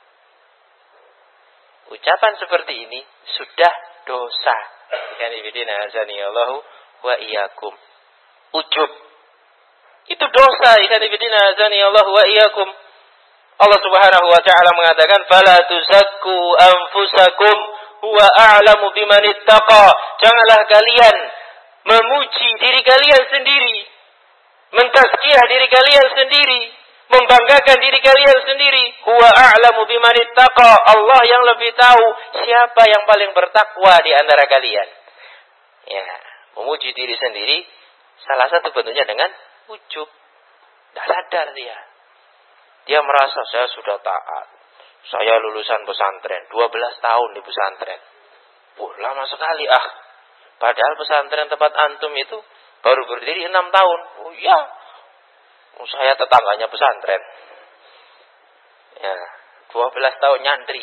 Ucapan seperti ini sudah dosa. Yani bidina azani Allahu wa iyyakum. Ujub. Itu dosa, ikhwan fillah azani Allah wa iyyakum. Allah Subhanahu wa taala mengatakan, "Fala tuzakku anfusakum huwa a'lamu biman ittaqa." Janganlah kalian memuji diri kalian sendiri, mentazkiyah diri kalian sendiri, membanggakan diri kalian sendiri. Huwa a'lamu biman ittaqa. Allah yang lebih tahu siapa yang paling bertakwa di antara kalian. Ya, memuji diri sendiri salah satu bentuknya dengan ujub. Tidak sadar dia. Dia merasa saya sudah taat. Saya lulusan pesantren. dua belas tahun di pesantren. Wah, lama sekali ah. Padahal pesantren tempat antum itu baru berdiri enam tahun. Oh iya. Oh, saya tetangganya pesantren. Ya, dua belas tahun nyantri.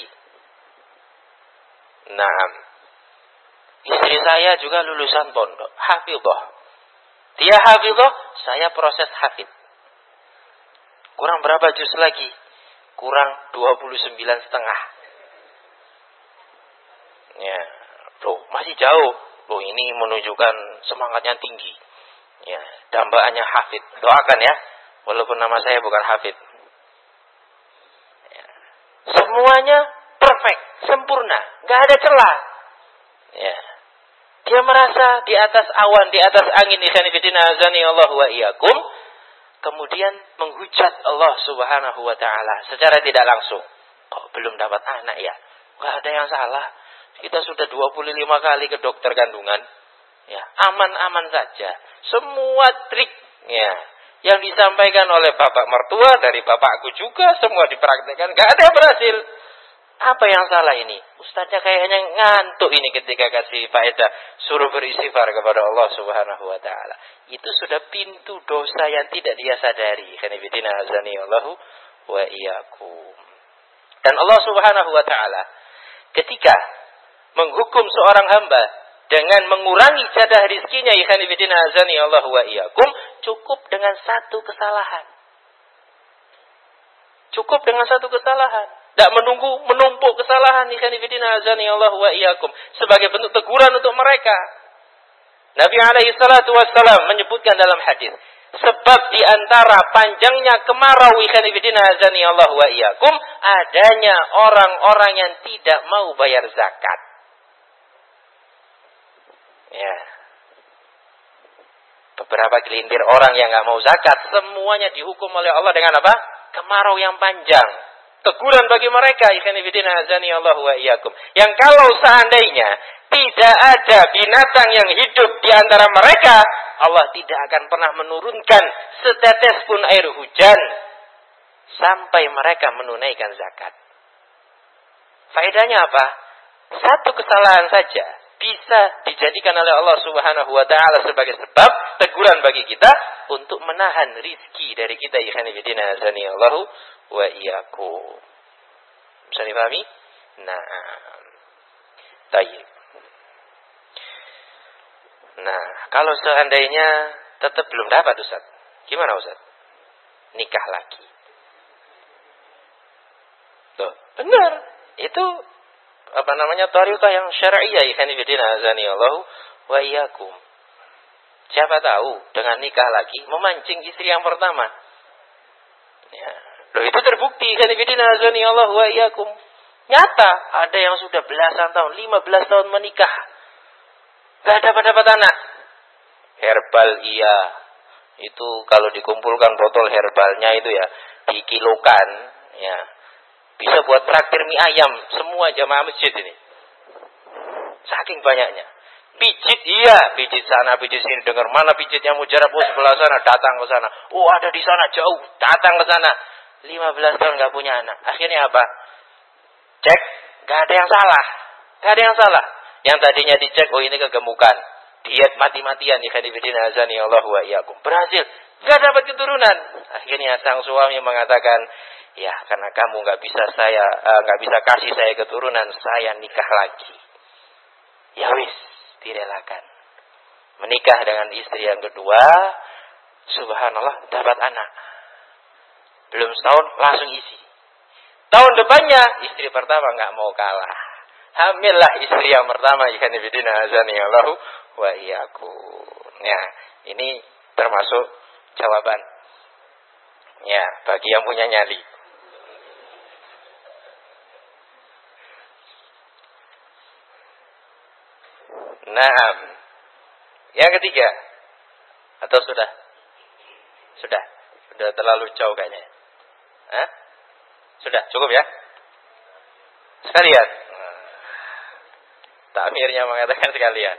Nah, istri saya juga lulusan pondok. Hafidhah. Dia hafidhah, saya proses hafid. Kurang berapa juz lagi? Kurang dua puluh sembilan setengah. Ya, loh, masih jauh. Loh, ini menunjukkan semangatnya tinggi. Ya, dambaannya hafid. Doakan ya, walaupun nama saya bukan hafid. Ya. Semuanya perfect, sempurna, nggak ada celah. Ya. Dia merasa di atas awan, di atas angin, ikhwan fillah azani Allah wa iyyakum. Kemudian menghujat Allah Subhanahu wa taala secara tidak langsung. Kok belum dapat anak ya? Enggak ada yang salah. Kita sudah dua puluh lima kali ke dokter kandungan. Ya, aman-aman saja. Semua trik ya yang disampaikan oleh bapak mertua dari bapakku juga semua dipraktekkan, enggak ada yang berhasil. Apa yang salah ini? Ustaznya kayaknya ngantuk ini ketika kasih faedah. Suruh beristighfar kepada Allah Subhanahu wa taala. Itu sudah pintu dosa yang tidak dia sadari. Khana bidina azani Allahu wa iyyakum. Dan Allah Subhanahu wa taala ketika menghukum seorang hamba dengan mengurangi jadah rizkinya, ikhwan fillah azani Allah wa iyyakum, cukup dengan satu kesalahan. Cukup dengan satu kesalahan. Tidak menunggu menumpuk kesalahan, ikhwan fillah azani Allah wa iyyakum, sebagai bentuk teguran untuk mereka. Nabi alaihi salatu wassalam menyebutkan dalam hadis, sebab di antara panjangnya kemarau, ikhwan fillah azani Allah wa iyyakum, adanya orang-orang yang tidak mau bayar zakat. Ya. Beberapa gelintir orang yang nggak mau zakat, semuanya dihukum oleh Allah dengan apa? Kemarau yang panjang. Teguran bagi mereka, ikhwan fillah azani Allah wa iyyakum, yang kalau seandainya tidak ada binatang yang hidup di antara mereka, Allah tidak akan pernah menurunkan setetes pun air hujan sampai mereka menunaikan zakat. Faedahnya apa? Satu kesalahan saja bisa dijadikan oleh Allah Subhanahu wa taala sebagai sebab teguran bagi kita untuk menahan rizki dari kita, ikhwan fillah azani Allah wa iyyakum. Bisa dipahami? Nah, tayyib. Nah, kalau seandainya tetap belum dapat, Ustaz, gimana Ustaz? Nikah lagi. Tuh, benar. Itu apa namanya, thariqah yang syar'iyyah, ikhwan fillah azani Allah wa iyyakum. Siapa tahu dengan nikah lagi memancing istri yang pertama. Ya. Loh, itu terbukti, ikhwan fillah azani Allah wa iyyakum. Nyata, ada yang sudah belasan tahun, lima belas tahun menikah, gak dapat-dapat anak. Herbal iya. Itu kalau dikumpulkan botol herbalnya itu ya, dikilokan, ya. Bisa buat traktir mie ayam semua jamaah masjid ini. Saking banyaknya. Pijit iya, pijit sana, pijit sini, dengar mana pijitnya mujarab, oh sebelah sana, datang ke sana. Oh ada di sana jauh, datang ke sana. lima belas tahun gak punya anak. Akhirnya apa? Cek, gak ada yang salah. Gak ada yang salah. Yang tadinya dicek, oh ini kegemukan, diet mati-matian, ikhwan fillah azani Allah wa iyyakum, berhasil, gak dapat keturunan. Akhirnya sang suami mengatakan, ya karena kamu gak bisa saya uh, gak bisa kasih saya keturunan, saya nikah lagi. Ya wis, direlakan. Menikah dengan istri yang kedua, subhanallah, dapat anak. Belum setahun langsung isi. Tahun depannya istri pertama gak mau kalah, hamillah istri yang pertama, ikhwan fillah azani Allah wa iyyakum. Ya, ini termasuk jawaban. Ya, bagi yang punya nyali. Nah, yang ketiga, atau sudah? Sudah, sudah terlalu jauh kayaknya. Hah? Sudah, cukup ya? Sekalian. Takmirnya mengatakan sekalian.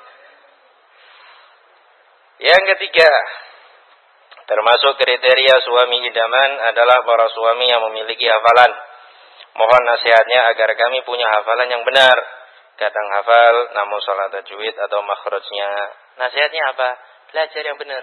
Yang ketiga, termasuk kriteria suami idaman adalah para suami yang memiliki hafalan. Mohon nasihatnya agar kami punya hafalan yang benar. Kadang hafal namun salah tajwid atau makhrajnya. Nasihatnya apa? Belajar yang benar.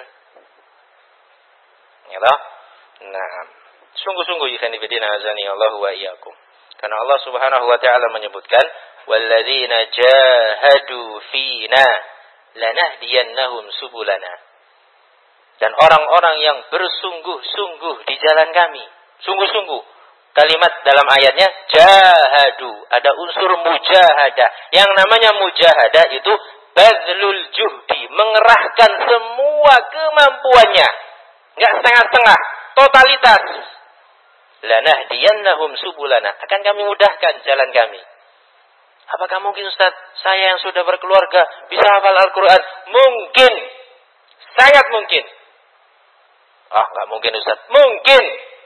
Ya toh? Nah, sungguh-sungguh ikhwan fillah azani Allah wa iyyakum. Karena Allah Subhanahu wa taala menyebutkan, walladzina jahadu fina lanahdiyannahum subulana. Dan orang-orang yang bersungguh-sungguh di jalan kami, sungguh-sungguh. Kalimat dalam ayatnya jahadu, ada unsur mujahadah. Yang namanya mujahadah itu bazlul juhdi, mengerahkan semua kemampuannya, enggak setengah-setengah, totalitas. Lanahdiyannahum subulana, akan kami mudahkan jalan kami. Apakah mungkin Ustaz, saya yang sudah berkeluarga bisa hafal Al-Quran? Mungkin. Sangat mungkin. Ah, oh, nggak mungkin Ustaz. Mungkin.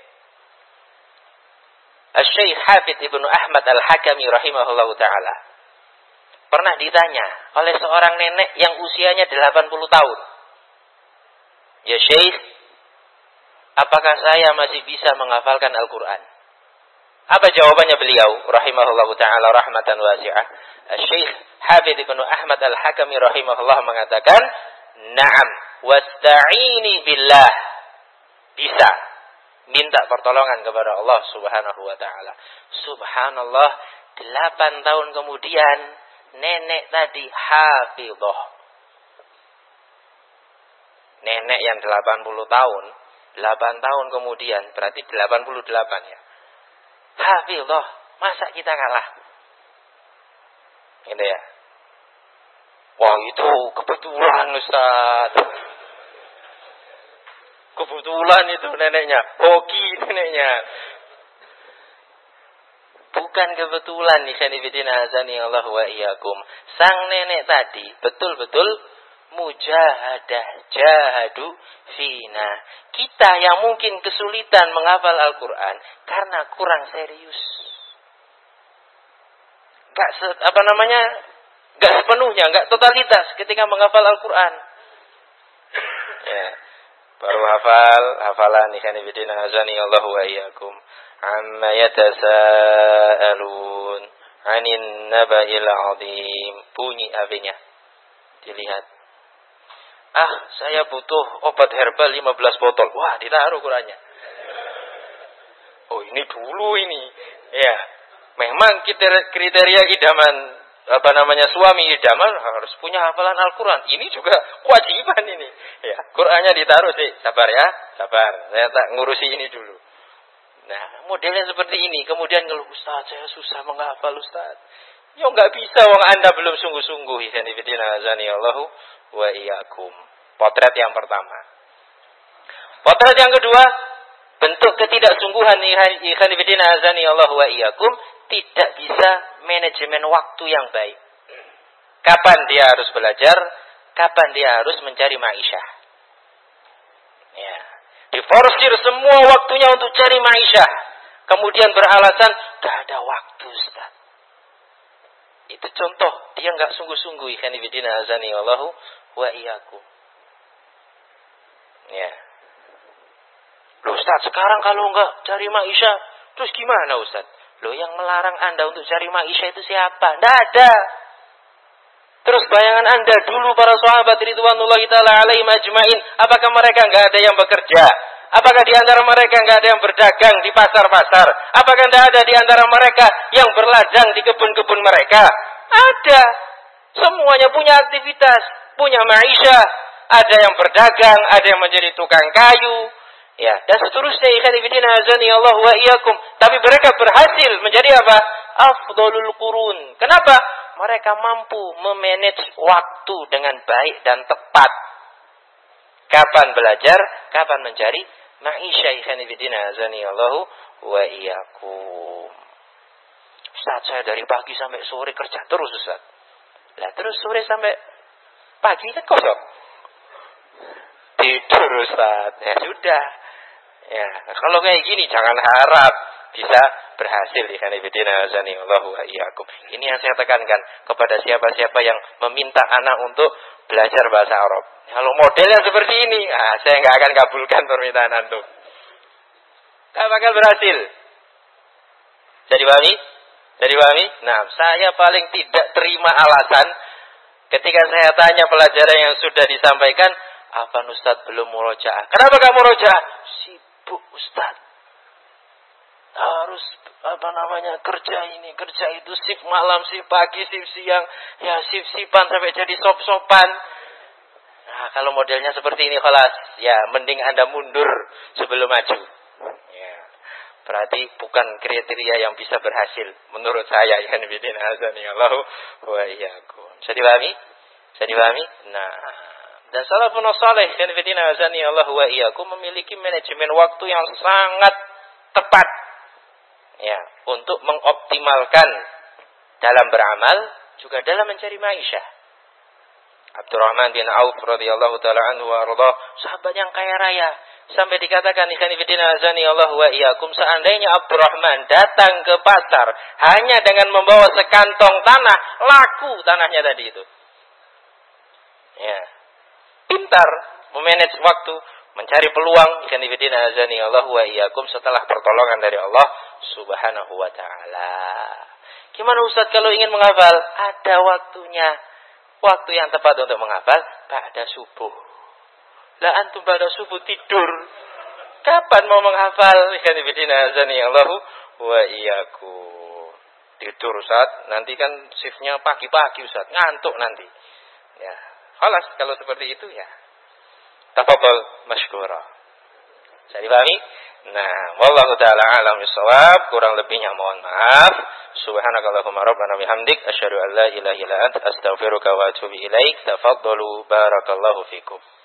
Asy-Syaikh Hafidz Ibnu Ahmad Al-Hakami rahimahullahu ta'ala pernah ditanya oleh seorang nenek yang usianya delapan puluh tahun. Ya Syekh, apakah saya masih bisa menghafalkan Al-Quran? Apa jawabannya beliau rahimahullahu ta'ala rahmatan wasi'ah? Syekh Hafidz Ibnu Ahmad Al-Hakami rahimahullah mengatakan, na'am, wasta'ini billah. Bisa. minta pertolongan kepada Allah Subhanahu wa taala. Subhanallah, delapan tahun kemudian nenek tadi hafizah. Nenek yang delapan puluh tahun, delapan tahun kemudian berarti delapan puluh delapan ya. Hafizah, masa kita kalah? Gitu ya. Wah, itu kebetulan Ustaz. Kebetulan itu neneknya, hoki neneknya. Bukan kebetulan nih, khanifidina azani Allah wa iyyakum. Sang nenek tadi betul-betul mujahadah, jahadu fina. Kita yang mungkin kesulitan menghafal Al-Qur'an karena kurang serius. Gak se, apa namanya? Gak sepenuhnya, gak totalitas ketika menghafal Al-Qur'an. Ya. Baru hafal, hafalan ikhwanifidina azani Allah wa iyyakum. Amma yatasaalun 'anin naba'il 'adzim. Bunyi A B-nya. Dilihat. Ah, saya butuh obat herbal lima belas botol. Wah, ditaruh Qur'annya. Oh, ini dulu ini. Ya. Memang kriteria idaman apa namanya suami idaman harus punya hafalan Al-Qur'an. Ini juga kewajiban ini. Ya, Qur'annya ditaruh sih. Sabar ya, sabar. Saya tak ngurusi ini dulu. Nah, modelnya seperti ini. Kemudian ngeluh, Ustaz, saya susah menghafal Ustaz. Ya enggak bisa wong Anda belum sungguh-sungguh. Ikhwanifidina azani Allahu wa iyyakum. Potret yang pertama. Potret yang kedua, bentuk ketidaksungguhan ikhwanifidina azani Allahu wa iyyakum, tidak bisa manajemen waktu yang baik. Kapan dia harus belajar, kapan dia harus mencari ma'isyah. Ya. Diforsir semua waktunya untuk cari ma'isyah. Kemudian beralasan, gak ada waktu Ustaz. Itu contoh, dia gak sungguh-sungguh. Ikhwanifidina azani Allahu wa iyyakum. Ya. Loh Ustaz, sekarang kalau gak cari ma'isyah, terus gimana Ustaz? Loh, yang melarang Anda untuk cari ma'isyah itu siapa? Tidak ada. Terus bayangan Anda dulu para sahabat ridwanullahi ta'ala alaihim ajma'in, apakah mereka enggak ada yang bekerja? Apakah di antara mereka enggak ada yang berdagang di pasar-pasar? Apakah enggak ada di antara mereka yang berladang di kebun-kebun mereka? Ada. Semuanya punya aktivitas, punya ma'isyah. Ada yang berdagang, ada yang menjadi tukang kayu. Ya, dan seterusnya ikhwanifidina azani Allah wa iyyakum. Tapi mereka berhasil menjadi apa? Afdhalul qurun. Kenapa? Mereka mampu memanage waktu dengan baik dan tepat. Kapan belajar, kapan mencari ma'isyah ikhwanifidina azani Allah wa iyyakum. Ustaz, saya dari pagi sampai sore kerja terus Ustaz. Lah terus sore sampai pagi kan kosong. Tidur Ustaz. Ya sudah. Ya, kalau kayak gini jangan harap bisa berhasil ikhwanifidina azani Allah wa iyyakum. Ini yang saya tekankan kepada siapa-siapa yang meminta anak untuk belajar bahasa Arab. Kalau modelnya seperti ini, ah, saya nggak akan kabulkan permintaan antum. Nggak bakal berhasil. Bisa dipahami? Bisa dipahami? Nah, saya paling tidak terima alasan ketika saya tanya pelajaran yang sudah disampaikan, apa Ustaz belum murojaah? Kenapa nggak murojaah? Sibuk Ustaz. Harus apa namanya kerja ini, kerja itu, shift malam, shift pagi, shift siang, ya shift-shiftan sampai jadi sop-sopan. Nah, kalau modelnya seperti ini khalas, ya mending Anda mundur sebelum maju. Ya. Berarti bukan kriteria yang bisa berhasil menurut saya. Ya nabiyina azani Allah wa iyyakum. Bisa dipahami? Bisa dipahami? Nah, dan salafun saleh ya nabiyina azani Allah wa iyyakum memiliki manajemen waktu yang sangat tepat. Ya, untuk mengoptimalkan dalam beramal juga dalam mencari ma'isyah. Abdurrahman bin Auf radhiyallahu taala anhu wa arda, sahabat yang kaya raya, sampai dikatakan ikhwan fillah azani Allah wa iyyakum, seandainya Abdurrahman datang ke pasar hanya dengan membawa sekantong tanah, laku tanahnya tadi itu. Ya. Pintar memanage waktu, mencari peluang ikhwan fillah azani Allah wa iyyakum setelah pertolongan dari Allah Subhanahu wa taala. Gimana Ustaz kalau ingin menghafal? Ada waktunya. Waktu yang tepat untuk menghafal ba'da subuh. Lah antum ba'da subuh tidur. Kapan mau menghafal? Ikan ibidina azani Allahu wa iyyakum. Tidur Ustaz, nanti kan shiftnya pagi-pagi Ustaz, ngantuk nanti. Ya, khalas kalau seperti itu ya. Tafadhol masykura. Saya dipahami? Nah, wallahu taala alam bisawab, kurang lebihnya mohon maaf. Subhanakallahumma rabbana bihamdik asyhadu an la ilaha illa anta astaghfiruka wa atubu ilaik. Tafadhalu barakallahu fikum.